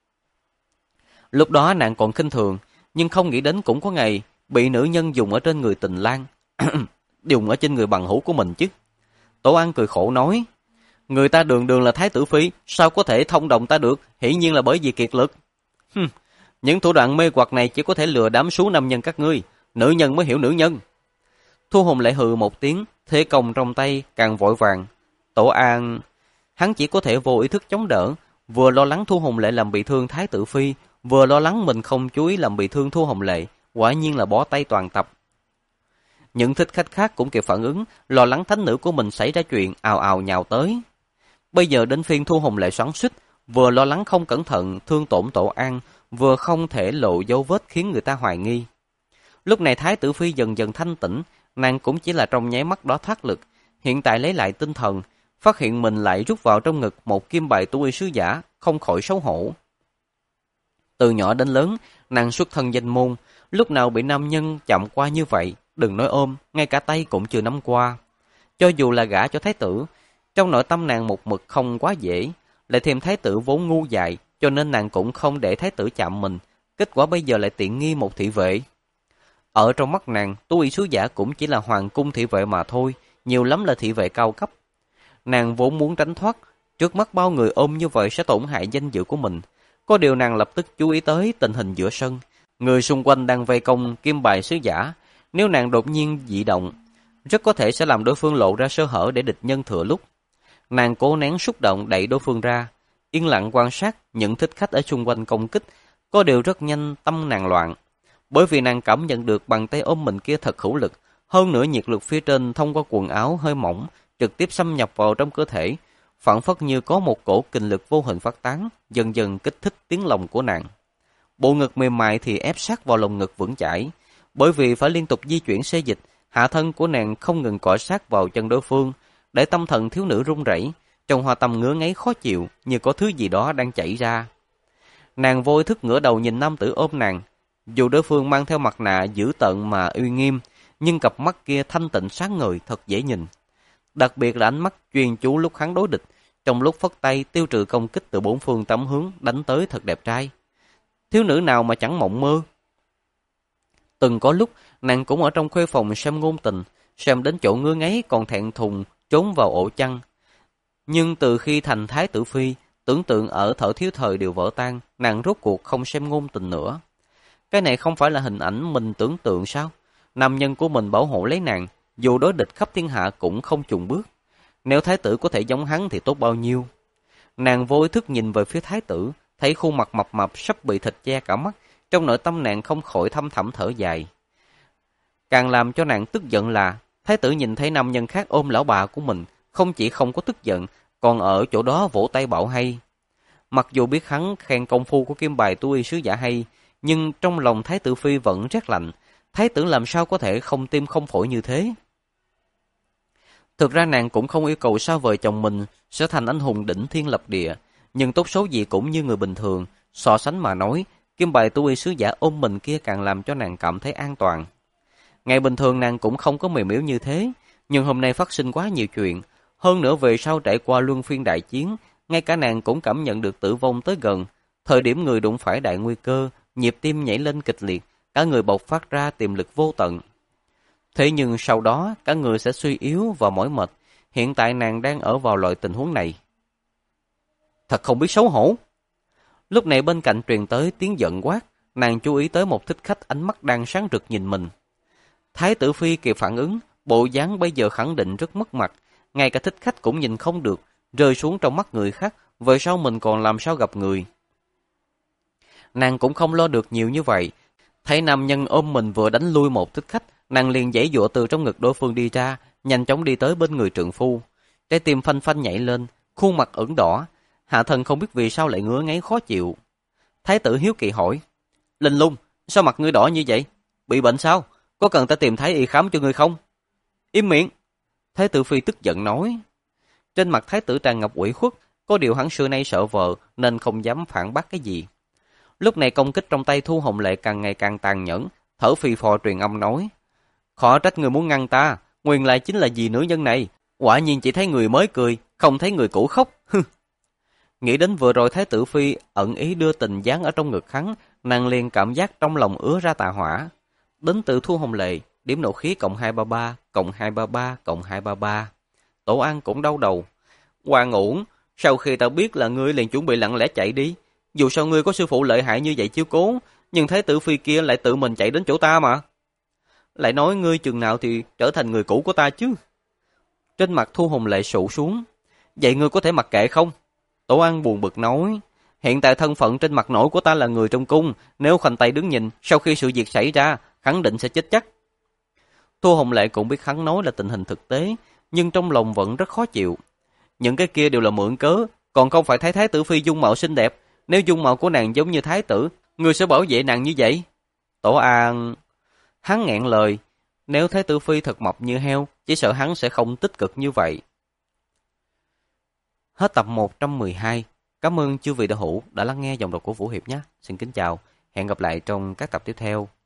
Lúc đó nàng còn khinh thường, nhưng không nghĩ đến cũng có ngày bị nữ nhân dùng ở trên người Tình Lang, dùng ở trên người bằng hữu của mình chứ. Tổ An cười khổ nói, người ta đường đường là Thái tử phi, sao có thể thông đồng ta được, hiển nhiên là bởi vì kiệt lực. Hừm, những thủ đoạn mê hoặc này chỉ có thể lừa đám số nam nhân các ngươi, nữ nhân mới hiểu nữ nhân. Thu Hồng Lệ hừ một tiếng, thế công trong tay càng vội vàng. Tổ An, hắn chỉ có thể vô ý thức chống đỡ, vừa lo lắng Thu Hồng Lệ làm bị thương Thái tử phi, vừa lo lắng mình không chú ý làm bị thương Thu Hồng Lệ, quả nhiên là bó tay toàn tập. Những thích khách khác cũng kịp phản ứng, lo lắng thánh nữ của mình xảy ra chuyện, ào ào nhào tới. Bây giờ đến phiên Thu Hồng Lệ xoắn xuýt, vừa lo lắng không cẩn thận thương tổn Tổ An, vừa không thể lộ dấu vết khiến người ta hoài nghi. Lúc này Thái tử phi dần dần thanh tỉnh, nàng cũng chỉ là trong nháy mắt đó thoát lực, hiện tại lấy lại tinh thần, phát hiện mình lại rút vào trong ngực một kim bài tu y sứ giả, không khỏi xấu hổ. Từ nhỏ đến lớn, nàng xuất thân danh môn, lúc nào bị nam nhân chạm qua như vậy, đừng nói ôm, ngay cả tay cũng chưa nắm qua. Cho dù là gả cho thái tử, trong nội tâm nàng một mực không quá dễ, lại thêm thái tử vốn ngu dại, cho nên nàng cũng không để thái tử chạm mình, kết quả bây giờ lại tiện nghi một thị vệ. Ở trong mắt nàng, tu y sứ giả cũng chỉ là hoàng cung thị vệ mà thôi, nhiều lắm là thị vệ cao cấp. Nàng vốn muốn tránh thoát, trước mắt bao người ôm như vậy sẽ tổn hại danh dự của mình. Có điều nàng lập tức chú ý tới tình hình giữa sân. Người xung quanh đang vây công kim bài sứ giả. Nếu nàng đột nhiên dị động, rất có thể sẽ làm đối phương lộ ra sơ hở để địch nhân thừa lúc. Nàng cố nén xúc động đẩy đối phương ra, yên lặng quan sát những thích khách ở xung quanh công kích. Có điều rất nhanh tâm nàng loạn, bởi vì nàng cảm nhận được bàn tay ôm mình kia thật hữu lực, hơn nữa nhiệt lực phía trên thông qua quần áo hơi mỏng trực tiếp xâm nhập vào trong cơ thể, phảng phất như có một cổ kình lực vô hình phát tán, dần dần kích thích tiếng lòng của nàng. Bộ ngực mềm mại thì ép sát vào lồng ngực vững chãi, bởi vì phải liên tục di chuyển xê dịch, hạ thân của nàng không ngừng cọ sát vào chân đối phương, để tâm thần thiếu nữ run rẩy, trong hoa tâm ngứa ngáy khó chịu, như có thứ gì đó đang chảy ra. Nàng vô ý thức ngửa đầu nhìn nam tử ôm nàng, dù đối phương mang theo mặt nạ dữ tợn mà uy nghiêm, nhưng cặp mắt kia thanh tịnh sáng ngời, thật dễ nhìn. Đặc biệt là ánh mắt chuyên chú lúc hắn đối địch, trong lúc phất tay tiêu trừ công kích từ bốn phương tám hướng đánh tới thật đẹp trai. Thiếu nữ nào mà chẳng mộng mơ. Từng có lúc nàng cũng ở trong khuê phòng xem ngôn tình, xem đến chỗ ngứa ngáy còn thẹn thùng trốn vào ổ chăn. Nhưng từ khi thành thái tử phi, tưởng tượng ở thở thiếu thời đều vỡ tan, nàng rốt cuộc không xem ngôn tình nữa. Cái này không phải là hình ảnh mình tưởng tượng sao? Nam nhân của mình bảo hộ lấy nàng, dù đối địch khắp thiên hạ cũng không chùn bước. Nếu thái tử có thể giống hắn thì tốt bao nhiêu. Nàng vô ý thức nhìn về phía thái tử, thấy khuôn mặt mập mập sắp bị thịt che cả mắt, trong nội tâm nàng không khỏi thâm thẳm thở dài. Càng làm cho nàng tức giận là, thái tử nhìn thấy nam nhân khác ôm lão bà của mình, không chỉ không có tức giận, còn ở chỗ đó vỗ tay bảo hay. Mặc dù biết hắn khen công phu của kim bài tu y sứ giả hay, nhưng trong lòng thái tử phi vẫn rét lạnh. Thái tử làm sao có thể không tim không phổi như thế? Thực ra nàng cũng không yêu cầu sao vợ chồng mình sẽ thành anh hùng đỉnh thiên lập địa, nhưng tốt xấu gì cũng như người bình thường. So sánh mà nói, kim bài tu y sứ giả ôm mình kia càng làm cho nàng cảm thấy an toàn. Ngày bình thường nàng cũng không có mềm yếu như thế, nhưng hôm nay phát sinh quá nhiều chuyện. Hơn nữa về sau trải qua luân phiên đại chiến, ngay cả nàng cũng cảm nhận được tử vong tới gần. Thời điểm người đụng phải đại nguy cơ, nhịp tim nhảy lên kịch liệt, cả người bộc phát ra tiềm lực vô tận. Thế nhưng sau đó, cả người sẽ suy yếu và mỏi mệt. Hiện tại nàng đang ở vào loại tình huống này. Thật không biết xấu hổ. Lúc này bên cạnh truyền tới tiếng giận quát, nàng chú ý tới một thích khách ánh mắt đang sáng rực nhìn mình. Thái tử phi kịp phản ứng, bộ dáng bây giờ khẳng định rất mất mặt, ngay cả thích khách cũng nhìn không được, rơi xuống trong mắt người khác, về sau mình còn làm sao gặp người. Nàng cũng không lo được nhiều như vậy, thấy nam nhân ôm mình vừa đánh lui một thích khách, nàng liền giãy giụa từ trong ngực đối phương đi ra, nhanh chóng đi tới bên người trượng phu. Trái tim phanh phanh nhảy lên, khuôn mặt ửng đỏ, hạ thần không biết vì sao lại ngứa ngáy khó chịu. Thái tử hiếu kỳ hỏi, Linh Lung, sao mặt ngươi đỏ như vậy? Bị bệnh sao? Có cần ta tìm thái y khám cho ngươi không? Im miệng! Thái tử phi tức giận nói. Trên mặt thái tử tràn ngập ủy khuất, có điều hắn xưa nay sợ vợ nên không dám phản bác cái gì. Lúc này công kích trong tay Thu Hồng Lệ càng ngày càng tàn nhẫn, thở phì phò truyền âm nói, khó trách người muốn ngăn ta, nguyên lại chính là vì nữ nhân này, quả nhiên chỉ thấy người mới cười, không thấy người cũ khóc. Nghĩ đến vừa rồi thái tử phi ẩn ý đưa tình dán ở trong ngực hắn, nàng liền cảm giác trong lòng ứa ra tà hỏa. Đến từ Thu Hồng Lệ, điểm nộ khí cộng hai ba ba, cộng hai ba ba, cộng hai ba ba. Tổ An cũng đau đầu. Hoàng Uổng, sau khi ta biết là ngươi liền chuẩn bị lặng lẽ chạy đi. Dù sao ngươi có sư phụ lợi hại như vậy chiếu cố, nhưng thái tử phi kia lại tự mình chạy đến chỗ ta mà. Lại nói ngươi chừng nào thì trở thành người cũ của ta chứ. Trên mặt Thu Hồng Lệ sụ xuống. Vậy ngươi có thể mặc kệ không? Tổ An buồn bực nói. Hiện tại thân phận trên mặt nổi của ta là người trong cung, nếu khoanh tay đứng nhìn, sau khi sự việc xảy ra, khẳng định sẽ chết chắc. Thu Hồng Lệ cũng biết hắn nói là tình hình thực tế, nhưng trong lòng vẫn rất khó chịu. Những cái kia đều là mượn cớ, còn không phải thấy thái tử phi dung mạo xinh đẹp. Nếu dung mạo của nàng giống như thái tử, ngươi sẽ bảo vệ nàng như vậy? Tổ An... Hắn nghẹn lời, nếu thái tử phi thật mập như heo, chỉ sợ hắn sẽ không tích cực như vậy. Hết tập một trăm mười hai. Cảm ơn chư vị đạo hữu đã lắng nghe dòng đọc của Vũ Hiệp nhé. Xin kính chào, hẹn gặp lại trong các tập tiếp theo.